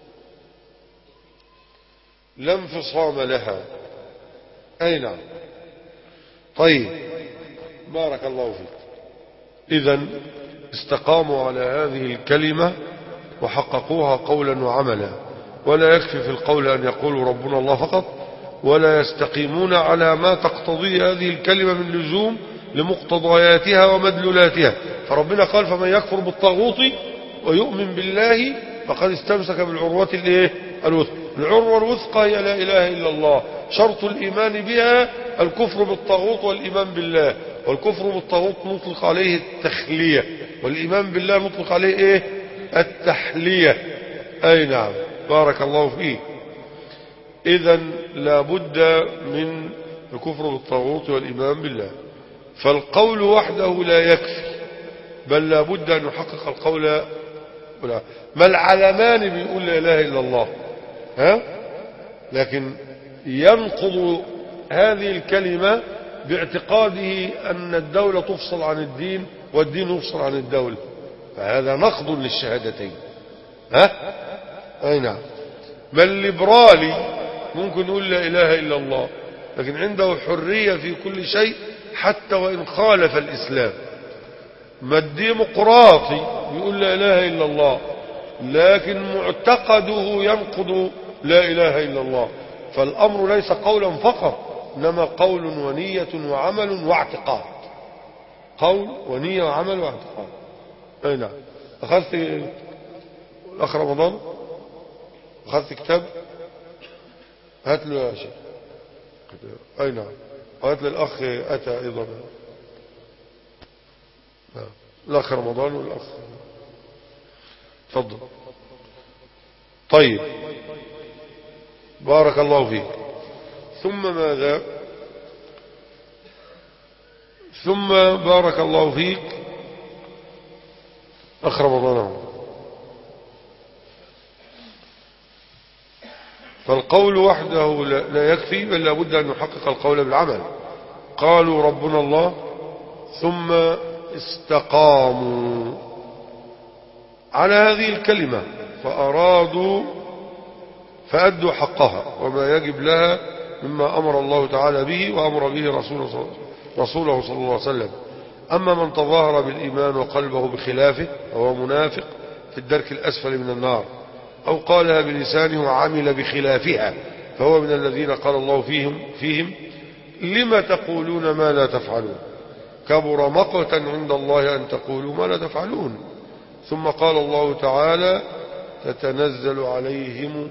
لا انفصام لها. أي نعم. طيب بارك الله فيك. إذن استقاموا على هذه الكلمة وحققوها قولا وعملا، ولا يكفي في القول أن يقولوا ربنا الله فقط، ولا يستقيمون على ما تقتضي هذه الكلمة من لزوم لمقتضياتها ومدلولاتها. فربنا قال فمن يكفر بالطاغوت ويؤمن بالله فقد استمسك بالعروة الايه؟ الوثقى. العروة الوثقى هي لا إله إلا الله. شرط الإيمان بها الكفر بالطاغوت والإيمان بالله. والكفر بالطاغوت نطلق عليه التخلية، والإيمان بالله نطلق عليه إيه؟ التحلية. أي نعم. بارك الله فيه. إذن لابد من الكفر بالطاغوت والإيمان بالله. فالقول وحده لا يكفي، بل لابد أن نحقق القول. ما العلمان بيقول لا إله إلا الله، ها؟ لكن ينقض هذه الكلمة باعتقاده أن الدولة تفصل عن الدين والدين يفصل عن الدولة، فهذا نقض للشهادتين. ها؟ أي نعم. ما الليبرالي ممكن يقول لا إله إلا الله، لكن عنده حرية في كل شيء حتى وإن خالف الإسلام. ما الديمقراطي يقول لا إله إلا الله، لكن معتقده ينقض لا إله إلا الله. فالأمر ليس قولا فقط، إنما قول ونية وعمل واعتقاد. قول ونية وعمل واعتقاد. أي نعم. أخذت الأخ رمضان؟ أخذت كتاب؟ هات له يا شيخ. أي نعم. هات للأخ أتى أيضا. الأخ رمضان والأخ تفضل. طيب بارك الله فيك. ثم ماذا؟ ثم بارك الله فيك أخ رمضان. فالقول وحده لا يكفي، بل لابد أن نحقق القول بالعمل. قالوا ربنا الله ثم استقاموا على هذه الكلمة فأرادوا فأدوا حقها وما يجب لها مما أمر الله تعالى به وأمر به رسوله رسوله صلى الله عليه وسلم. أما من تظاهر بالإيمان وقلبه بخلافه فهو منافق في الدرك الأسفل من النار، أو قالها بلسانه وعمل بخلافها فهو من الذين قال الله فيهم فيهم لما تقولون ما لا تفعلون كبر مقتا عند الله أن تقولوا ما لا تفعلون. ثم قال الله تعالى تتنزل عليهم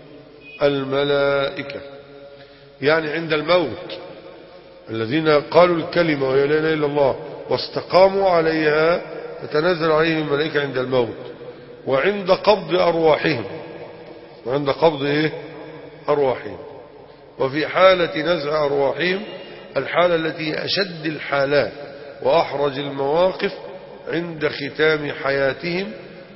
الملائكة، يعني عند الموت الذين قالوا الكلمة وهي لا إله إلا الله واستقاموا عليها تتنزل عليهم الملائكة عند الموت، وعند قبض أرواحهم وعند قبض إيه؟ أرواحهم. وفي حالة نزع أرواحهم الحالة التي أشد الحالات وأحرج المواقف عند ختام حياتهم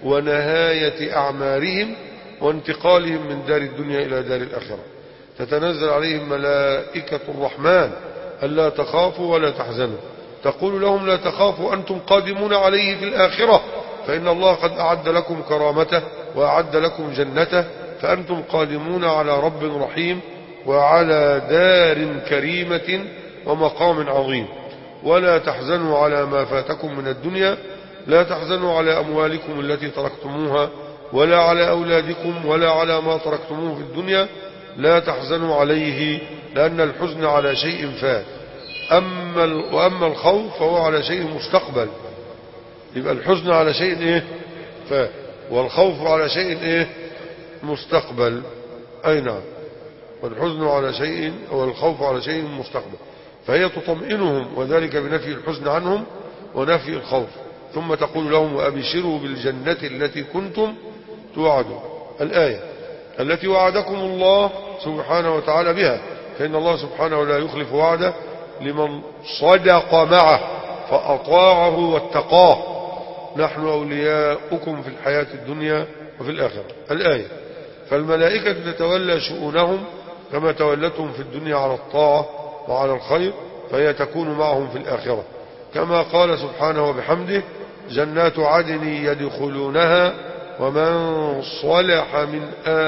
ونهاية أعمارهم وانتقالهم من دار الدنيا إلى دار الآخرة. تتنزل عليهم ملائكة الرحمن ألا تخافوا ولا تحزنوا، تقول لهم لا تخافوا أنتم قادمون عليه في الآخرة فإن الله قد أعد لكم كرامته وأعد لكم جنته، فأنتم قادمون على رب رحيم وعلى دار كريمة ومقام عظيم. ولا تحزنوا على ما فاتكم من الدنيا، لا تحزنوا على أموالكم التي تركتموها ولا على أولادكم ولا على ما تركتموه في الدنيا، لا تحزنوا عليه لأن الحزن على شيء فات، أما وأما الخوف فهو على شيء مستقبل. يبقى الحزن على شيء إيه فات والخوف على شيء إيه مستقبل. أي نعم، والحزن على شيء والخوف على شيء مستقبل، فهي تطمئنهم وذلك بنفي الحزن عنهم ونفي الخوف. ثم تقول لهم وأبشروا بالجنة التي كنتم توعدون، الآية التي وعدكم الله سبحانه وتعالى بها، فإن الله سبحانه لا يخلف وعده لمن صدق معه فأطاعه واتقاه. نحن أولياؤكم في الحياة الدنيا وفي الآخرة، الآية. فالملائكة تتولى شؤونهم كما تولتهم في الدنيا على الطاعة وعلى الخير، فهي تكون معهم في الآخرة كما قال سبحانه وبحمده جنات عدن يدخلونها ومن صلح من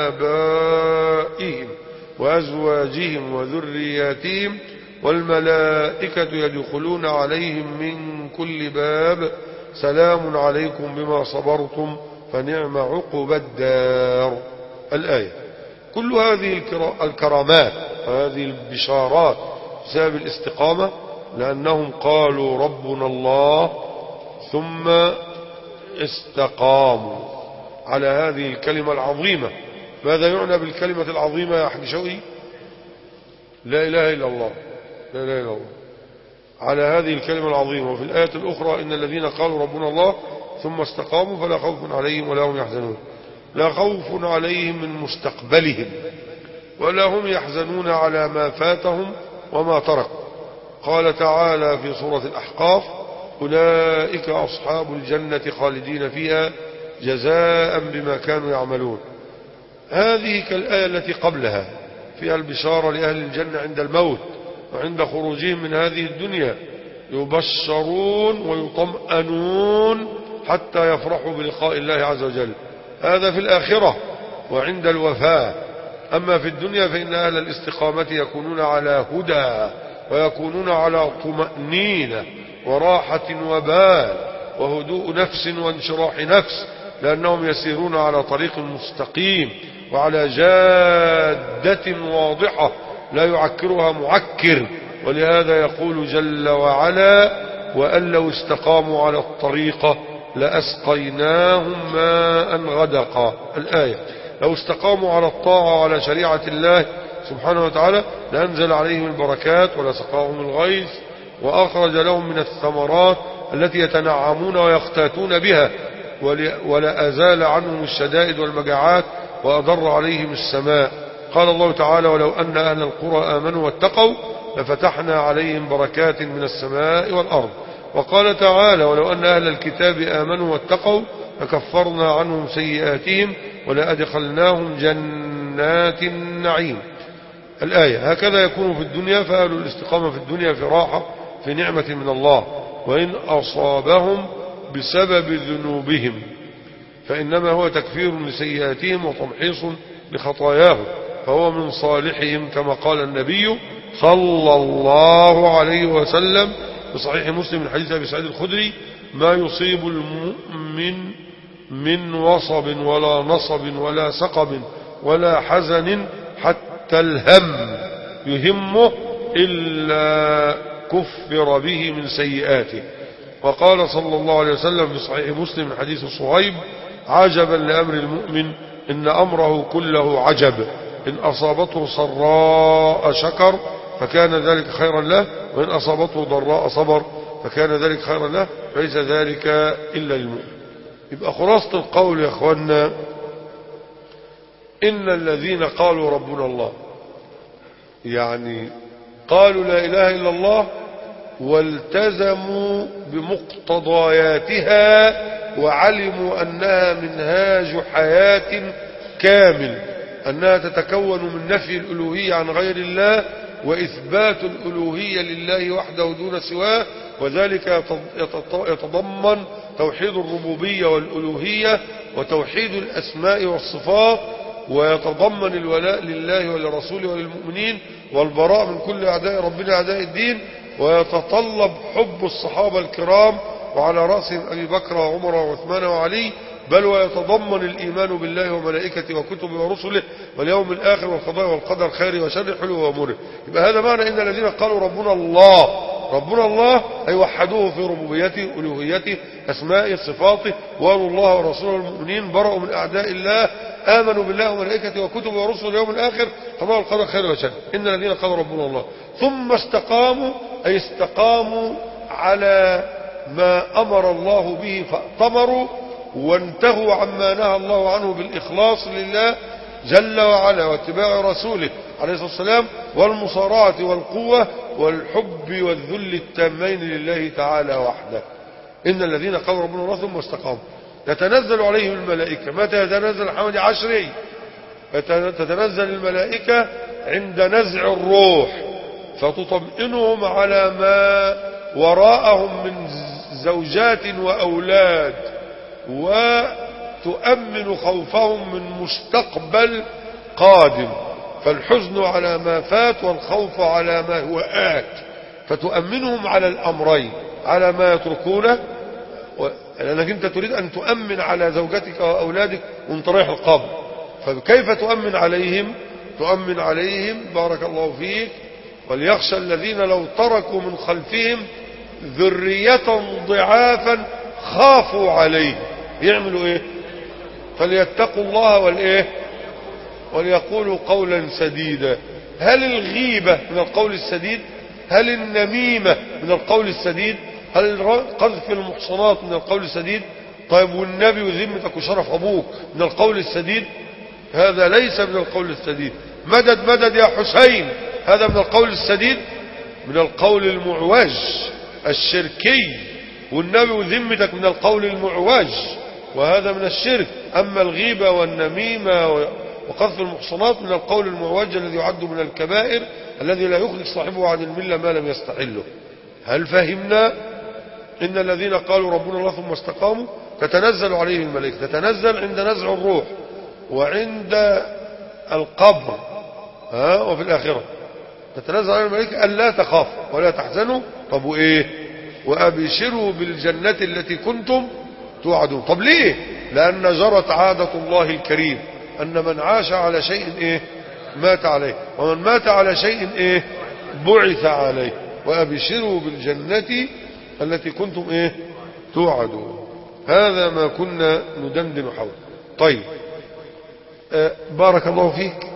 آبائهم وأزواجهم وذرياتهم والملائكة يدخلون عليهم من كل باب سلام عليكم بما صبرتم فنعم عقب الدار، الآية. كل هذه الكرامات وهذه البشارات بسبب الاستقامة، لأنهم قالوا ربنا الله ثم استقاموا على هذه الكلمة العظيمة. ماذا يعنى بالكلمة العظيمة يا حاج شوقي؟ لا إله إلا الله، لا إله إلا الله، على هذه الكلمة العظيمة. وفي الآية الأخرى إن الذين قالوا ربنا الله ثم استقاموا فلا خوف عليهم ولا هم يحزنون، لا خوف عليهم من مستقبلهم ولا هم يحزنون على ما فاتهم وما تركوا. قال تعالى في سورة الأحقاف أولئك أصحاب الجنة خالدين فيها جزاء بما كانوا يعملون. هذه كالآية التي قبلها فيها البشارة لأهل الجنة عند الموت وعند خروجهم من هذه الدنيا، يبشرون ويطمئنون حتى يفرحوا بلقاء الله عز وجل. هذا في الآخرة وعند الوفاة. أما في الدنيا فإن أهل الاستقامة يكونون على هدى ويكونون على طمأنينة وراحة وبال وهدوء نفس وانشراح نفس، لأنهم يسيرون على طريق مستقيم وعلى جادة واضحة لا يعكرها معكر. ولهذا يقول جل وعلا وأن لو استقاموا على الطريقة لأسقيناهم ماء غدقا، الآية. لو استقاموا على الطاعة وعلى شريعة الله سبحانه وتعالى لأنزل عليهم البركات ولسقاهم الغيث وأخرج لهم من الثمرات التي يتنعمون ويختاتون بها، ولا أزال عنهم الشدائد والمجاعات وأضر عليهم السماء. قال الله تعالى: ولو أن أهل القرى آمنوا واتقوا لفتحنا عليهم بركات من السماء والأرض. وقال تعالى: ولو أن أهل الكتاب آمنوا واتقوا لكفرنا عنهم سيئاتهم ولأدخلناهم جنات النعيم. الآية. هكذا يكون في الدنيا، فأهل الاستقامة في الدنيا في راحة في نعمة من الله، وإن أصابهم بسبب ذنوبهم فإنما هو تكفير لسيئاتهم وتمحيص لخطاياهم، فهو من صالحهم، كما قال النبي صلى الله عليه وسلم في صحيح مسلم من حديث أبي سعيد الخدري: ما يصيب المؤمن من وصب ولا نصب ولا سقب ولا حزن حتى الهم يهمه إلا كفر به من سيئاته. وقال صلى الله عليه وسلم في صحيح مسلم من حديث صهيب: عجبا لأمر المؤمن إن أمره كله عجب، إن أصابته سراء شكر فكان ذلك خيرا له، وإن أصابته ضراء صبر فكان ذلك خيرا له، فليس ذلك إلا للمؤمن. يبقى خلاصة القول يا أخوانا: إن الذين قالوا ربنا الله، يعني قالوا لا إله إلا الله والتزموا بمقتضياتها وعلموا أنها منهاج حياة كامل، أنها تتكون من نفي الألوهية عن غير الله وإثبات الألوهية لله وحده دون سواه، وذلك يتضمن توحيد الربوبية والألوهية وتوحيد الأسماء والصفات، ويتضمن الولاء لله ولرسوله وللمؤمنين والبراء من كل أعداء ربنا أعداء الدين، ويتطلب حب الصحابة الكرام وعلى رأسهم أبي بكر وعمر وعثمان وعلي، بل ويتضمن الإيمان بالله وملائكته وكتبه ورسله واليوم الآخر والقضاء والقدر خيره وشره حلوه ومره. يبقى هذا معنى إن الذين قالوا ربنا الله، ربنا الله أي وحدوه في ربوبيته ألوهيته أسمائه صفاته، وقالوا الله ورسوله والمؤمنين برأوا من أعداء الله، آمنوا بالله وملائكته وكتبه ورسله واليوم الآخر قضاء والقدر خيره وشره. إن الذين قالوا ربنا الله ثم استقاموا أي استقاموا على ما أمر الله به فأتمروا وانتهوا عما نهى الله عنه بالإخلاص لله جل وعلا واتباع رسوله عليه الصلاة والسلام والمصارعة والقوة والحب والذل التامين لله تعالى وحده. إن الذين قالوا ربنا الله ثم استقاموا تتنزل عليهم الملائكة. متى تتنزل؟ حوالي عشرين تتنزل الملائكة عند نزع الروح فتطمئنهم على ما وراءهم من زوجات وأولاد، وتؤمن خوفهم من مستقبل قادم، فالحزن على ما فات والخوف على ما هو آت، فتؤمنهم على الأمرين، على ما يتركونه، لأنك أنت تريد أن تؤمن على زوجتك وأولادك وانت رايح القبر، فكيف تؤمن عليهم؟ تؤمن عليهم بارك الله فيك وليخشى الذين لو تركوا من خلفهم ذرية ضعافا خافوا عليه يعملوا ايه؟ فليتقوا الله والايه وليقولوا قولا سديدا. هل الغيبة من القول السديد؟ هل النميمة من القول السديد؟ هل قذف المحصنات من القول السديد؟ طيب والنبي وذمتك وشرف ابوك من القول السديد؟ هذا ليس من القول السديد. مدد مدد يا حسين هذا من القول السديد؟ من القول المعوج الشركي. والنبي وذمتك من القول المعوج وهذا من الشرك. أما الغيبة والنميمة وقذف المحصنات من القول المعوج الذي يعد من الكبائر الذي لا يخرج صاحبه عن الملة ما لم يستحله. هل فهمنا؟ إن الذين قالوا ربنا الله ثم استقاموا تتنزل عليهم الملائكة، تتنزل عند نزع الروح وعند القبر ها وفي الآخرة تتنزل عليهم الملائكة ألا تخافوا ولا تحزنوا. طب وإيه؟ وأبشروا بالجنة التي كنتم توعدون. طب ليه؟ لأن جرت عادة الله الكريم أن من عاش على شيء إيه مات عليه، ومن مات على شيء إيه بعث عليه. وأبشروا بالجنة التي كنتم إيه توعدون. هذا ما كنا ندندن حوله. طيب آه بارك الله فيك.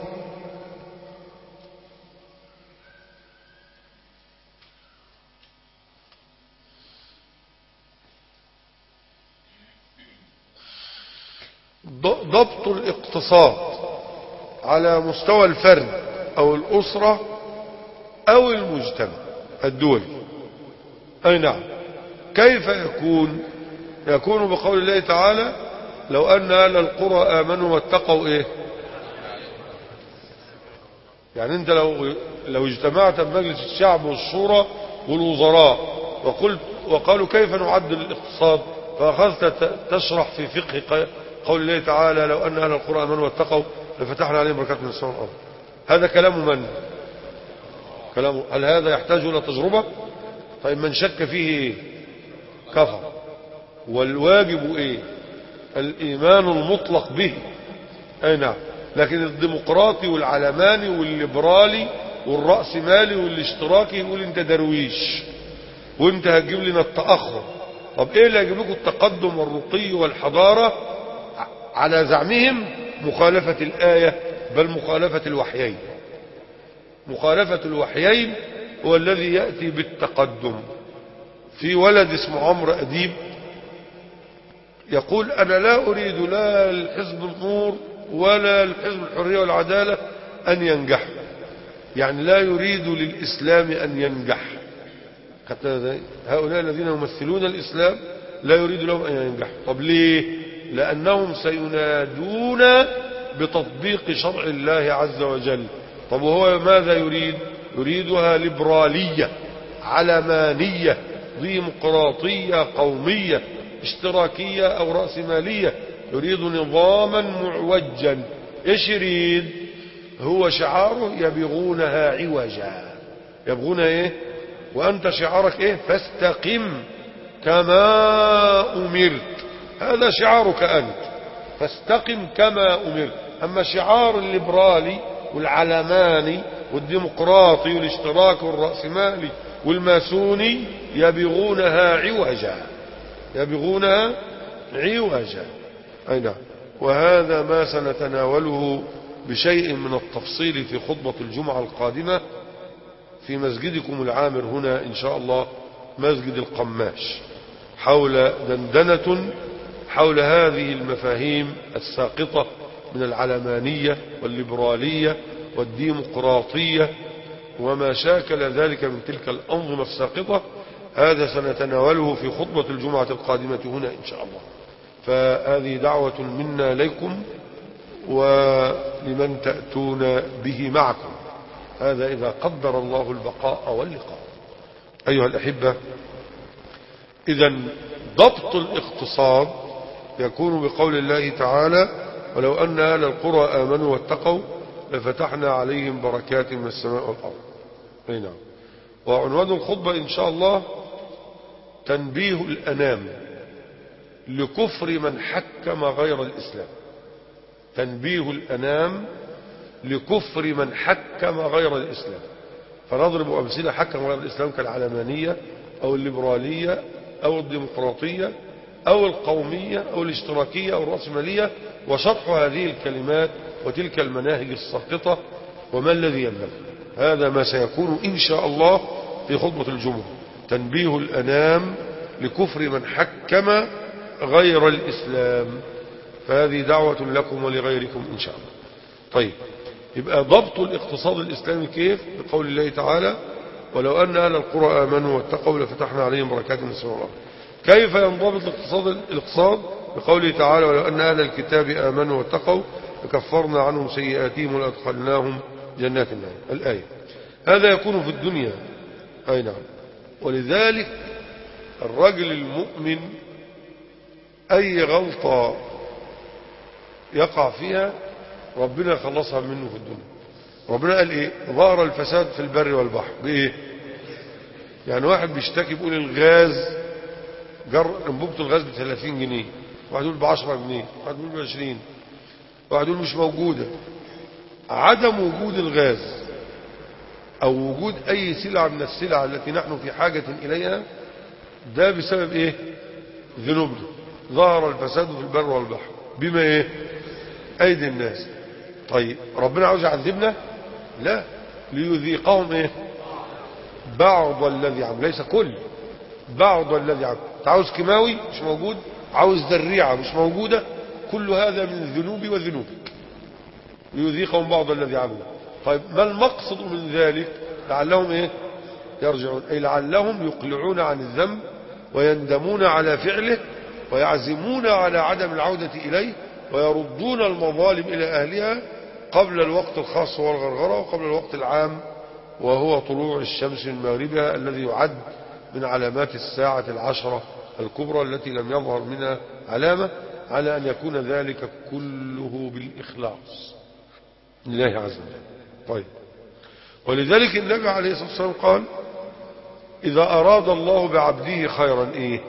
ضبط الاقتصاد على مستوى الفرد أو الأسرة أو المجتمع الدولي. أي نعم. كيف يكون؟ يكون بقول الله تعالى لو أن أهل القرى آمنوا واتقوا إيه؟ يعني أنت لو لو اجتمعت بمجلس الشعب والشورى والوزراء وقلت وقالوا كيف نعدل الاقتصاد، فأخذت تشرح في فقه قول الله تعالى لو أن أهل القرى آمنوا واتقوا لفتحنا عليهم بركات من السماء والأرض. هذا كلام من؟ كلام. هل هذا يحتاج إلى تجربة؟ طيب من شك فيه إيه؟ كفر. والواجب إيه؟ الإيمان المطلق به. أي نعم. لكن الديمقراطي والعلماني والليبرالي والرأسمالي والاشتراكي يقول انت درويش وانت هتجيب لنا التأخر. طب ايه اللي هيجيب لكم التقدم والرقي والحضارة؟ على زعمهم مخالفة الآية، بل مخالفة الوحيين. مخالفة الوحيين هو الذي يأتي بالتقدم. في ولد اسمه عمرو أديب يقول أنا لا أريد لا الحزب النور ولا الحزب الحرية والعدالة أن ينجح، يعني لا يريد للإسلام أن ينجح. هؤلاء الذين يمثلون الإسلام لا يريد لهم أن ينجح. طب ليه؟ لأنهم سينادون بتطبيق شرع الله عز وجل. طب وهو ماذا يريد؟ يريدها ليبرالية علمانية ديمقراطية قومية اشتراكية أو رأسمالية. يريد نظاما معوجا. ايش يريد؟ هو شعاره يبغونها عوجا. يبغونها ايه؟ وانت شعارك ايه؟ فاستقم كما امرت. هذا شعارك انت، فاستقم كما امرت. اما شعار الليبرالي والعلماني والديمقراطي والاشتراكي والرأسمالي والماسوني يبغونها عوجا. يبغونها عوجا. أي نعم. وهذا ما سنتناوله بشيء من التفصيل في خطبة الجمعة القادمة في مسجدكم العامر هنا إن شاء الله، مسجد القماش، حول دندنة حول هذه المفاهيم الساقطة من العلمانية والليبرالية والديمقراطية وما شاكل ذلك من تلك الأنظمة الساقطة. هذا سنتناوله في خطبة الجمعة القادمة هنا إن شاء الله. فهذه دعوة منا إليكم ولمن تأتون به معكم، هذا إذا قدر الله البقاء واللقاء. أيها الأحبة، إذن ضبط الاقتصاد يكون بقول الله تعالى ولو أن أهل القرى آمنوا واتقوا لفتحنا عليهم بركات من السماء والأرض. أي نعم. وعنوان الخطبة إن شاء الله تنبيه الأنام لكفر من حكم غير الإسلام. تنبيه الأنام لكفر من حكم غير الإسلام. فنضرب أمثلة حكم غير الإسلام كالعلمانية أو الليبرالية أو الديمقراطية أو القومية أو الاشتراكية أو الرأسمالية، وشرح هذه الكلمات وتلك المناهج الساقطة وما الذي ينبغي. هذا ما سيكون إن شاء الله في خطبة الجمعة، تنبيه الأنام لكفر من حكم غير الإسلام. فهذه دعوة لكم ولغيركم إن شاء الله. طيب، يبقى ضبط الاقتصاد الإسلامي كيف؟ بقول الله تعالى ولو أن أهل القرى آمنوا واتقوا لفتحنا عليهم بركات من السماء والأرض. كيف ينضبط الاقتصاد الاقتصاد؟ بقوله تعالى ولو أن أهل الكتاب آمنوا واتقوا لكفرنا عنهم سيئاتهم ولأدخلناهم جنات النعيم. الآية. هذا يكون في الدنيا. أي نعم. ولذلك الرجل المؤمن أي غلطة يقع فيها ربنا خلصها منه في الدنيا. ربنا قال إيه؟ ظهر الفساد في البر والبحر بإيه؟ يعني واحد بيشتكي بيقول الغاز جر انبوبة الغاز ب ثلاثين جنيه، واحد يقول ب عشرة جنيه، واحد يقول ب عشرين، واحد يقول مش موجودة. عدم وجود الغاز أو وجود أي سلعة من السلع التي نحن في حاجة إليها ده بسبب إيه؟ ذنوبنا. ظهر الفساد في البر والبحر بما إيه؟ أيدي الناس. طيب ربنا عاوز يعذبنا؟ لا، ليذيقهم إيه؟ بعض الذي عمل، ليس كل، بعض الذي عمل. عاوز كيماوي مش موجود، عاوز ذريعة مش موجودة، كل هذا من ذنوبي وذنوبك ليذيقهم بعض الذي عملوا. طيب ما المقصد من ذلك؟ لعلهم ايه يرجعون، اي لعلهم يقلعون عن الذنب ويندمون على فعله ويعزمون على عدم العودة إليه ويردون المظالم إلى أهلها قبل الوقت الخاص والغرغرة وقبل الوقت العام وهو طلوع الشمس من مغربها الذي يعد من علامات الساعة العشرة الكبرى التي لم يظهر منها علامة على أن يكون ذلك كله بالإخلاص لله عز وجل. طيب ولذلك النبي عليه الصلاة والسلام قال إذا أراد الله بعبده خيرا إيه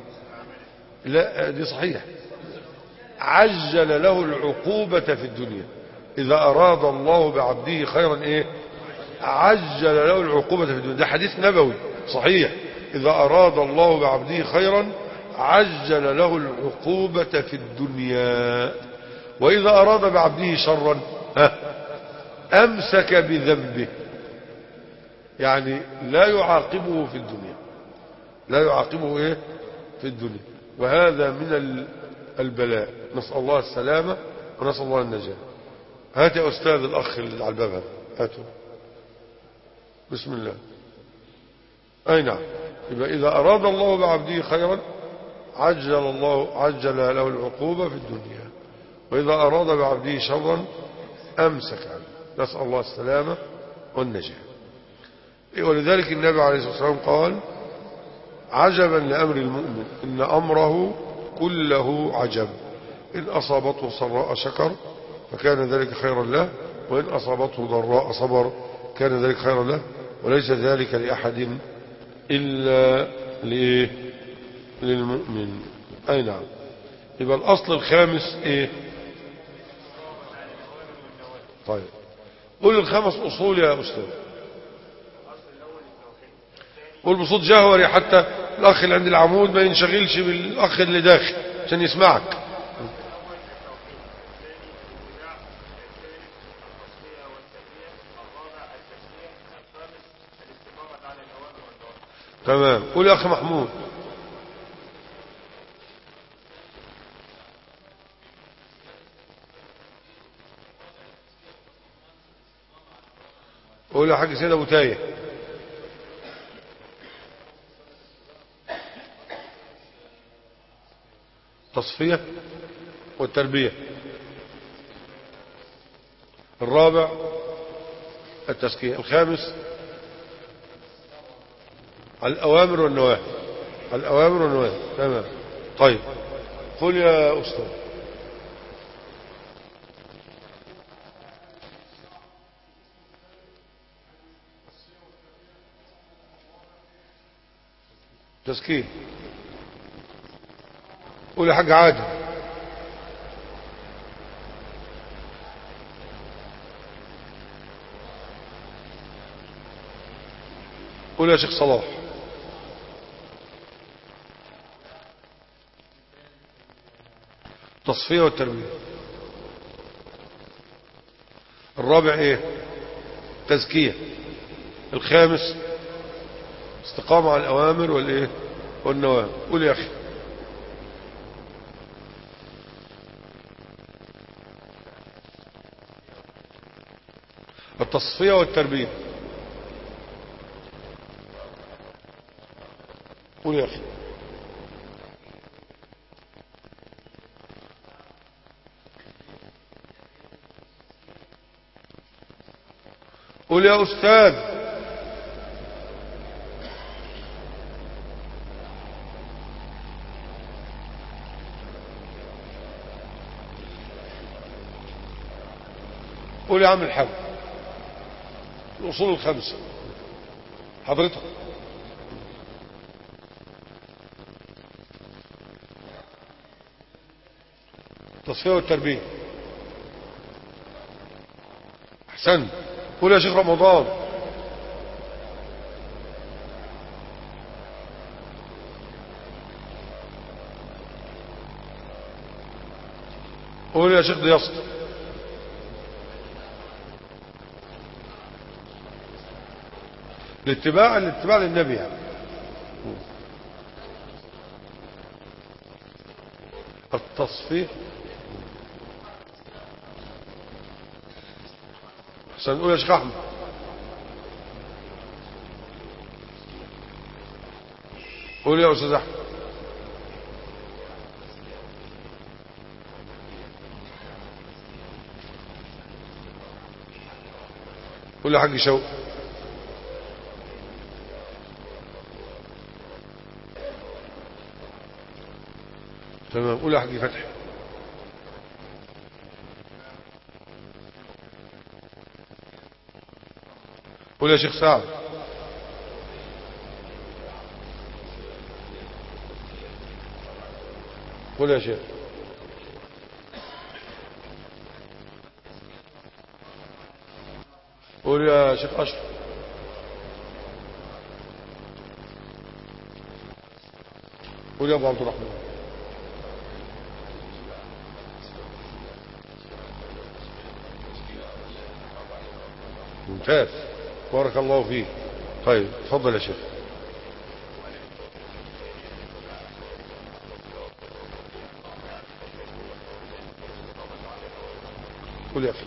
لا دي صحيح عجل له العقوبة في الدنيا. إذا أراد الله بعبده خيرا إيه عجل له العقوبة في الدنيا. ده حديث نبوي صحيح. إذا أراد الله بعبده خيرا عجل له العقوبة في الدنيا وإذا أراد بعبده شرا أمسك بذنبه يعني لا يعاقبه في الدنيا لا يعاقبه إيه في الدنيا. وهذا من البلاء نسأل الله السلامة ونسأل الله النجاة. هات يا أستاذ الأخ اللي على الباب هاته بسم الله. أي نعم. يبقى إذا أراد الله بعبده خيرا عجل الله عجل له العقوبة في الدنيا وإذا أراد بعبده شرا أمسك عنه نسأل الله السلامة والنجاة. ولذلك النبي عليه الصلاة والسلام قال عجبا لأمر المؤمن إن أمره كله عجب إن أصابته سراء شكر فكان ذلك خيرا له وإن أصابته ضراء صبر كان ذلك خيرا له وليس ذلك لأحد إلا للمؤمن. أي نعم. يبقى الأصل الخامس إيه طيب قول الخمس أصول يا أستاذ قول بصوت جهوري حتى الأخ اللي عند العمود ما ينشغلش بالأخ اللي داخل عشان يسمعك. تمام. قول يا أخ محمود. قول يا حاج سيد أبو تايه. تصفية والتربية. الرابع التزكية. الخامس الأوامر والنواهي. الأوامر والنواهي. تمام. طيب قل يا أستاذ. تزكية. قول يا حاج عادل. قول يا شيخ صلاح. تصفية والتربية. الرابع ايه تزكية. الخامس استقامة على الأوامر والايه والنواهي. قول يا أخي. التصفية والتربية. قول يا أخي. قول يا أستاذ. قول يا عم الحاج. الأصول الخمسة حضرتك. التصفية والتربية. أحسن. قول يا شيخ رمضان. قول يا شيخ ضياست. الاتباع الاتباع للنبي يعني. التصفية أحسن. قول يا شيخ أحمد. قول يا أستاذ أحمد. قول يا حاج شوقي. تمام. قول يا حاج فتحي. قول يا شيخ سعد. قول يا شيخ. قول يا شيخ أشرف. قول يا أبو عبد الرحمن. ممتاز، بارك الله فيك. طيب اتفضل يا شيخ. قول يا أخي.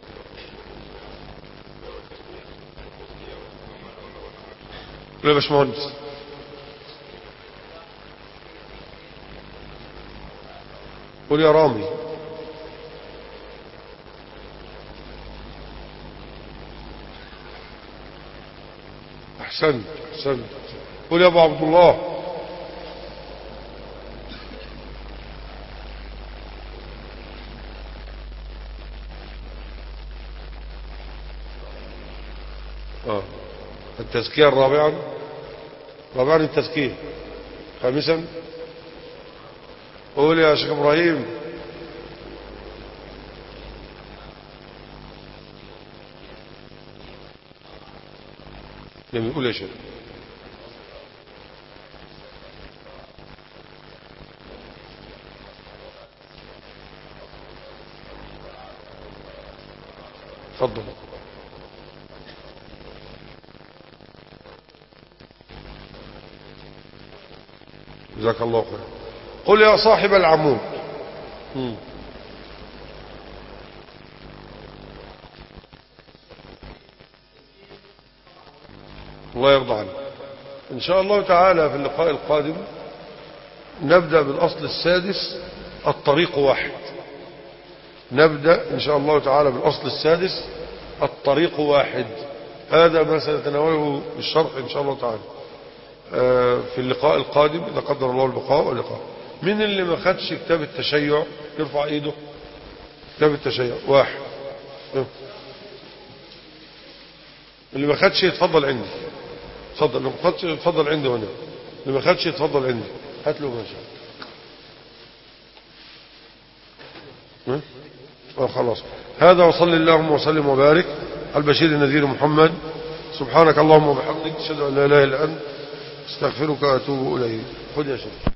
قول يا باشمهندس. قول يا رامي. أحسنت أحسنت. قول يا أبو عبد الله. آه. التزكية الرابعا. رابعا التزكية. خامسا. قول يا شيخ إبراهيم. جميل. قول يا شيخ. تفضل. جزاك الله خير. قل يا صاحب العمود. مم. الله يرضى عنك. إن شاء الله تعالى في اللقاء القادم نبدأ بالأصل السادس، الطريق واحد. نبدأ إن شاء الله تعالى بالأصل السادس، الطريق واحد. هذا ما سنتناوله بالشرح إن شاء الله تعالى في اللقاء القادم إذا قدر الله البقاء واللقاء. من اللي ما خدش كتاب التشيع يرفع ايده. كتاب التشيع واحد. اللي ما خدش يتفضل عندي. اتفضل. اللي ما خدش يتفضل عندي هنا. اللي ما خدش يتفضل عندي. هات له ما شاء الله. اه خلاص. هذا وصل اللهم وسلم وبارك على البشير النذير محمد. سبحانك اللهم وبحمدك اشهد ان لا اله الا انت استغفرك واتوب اليك. خذ يا شيخ.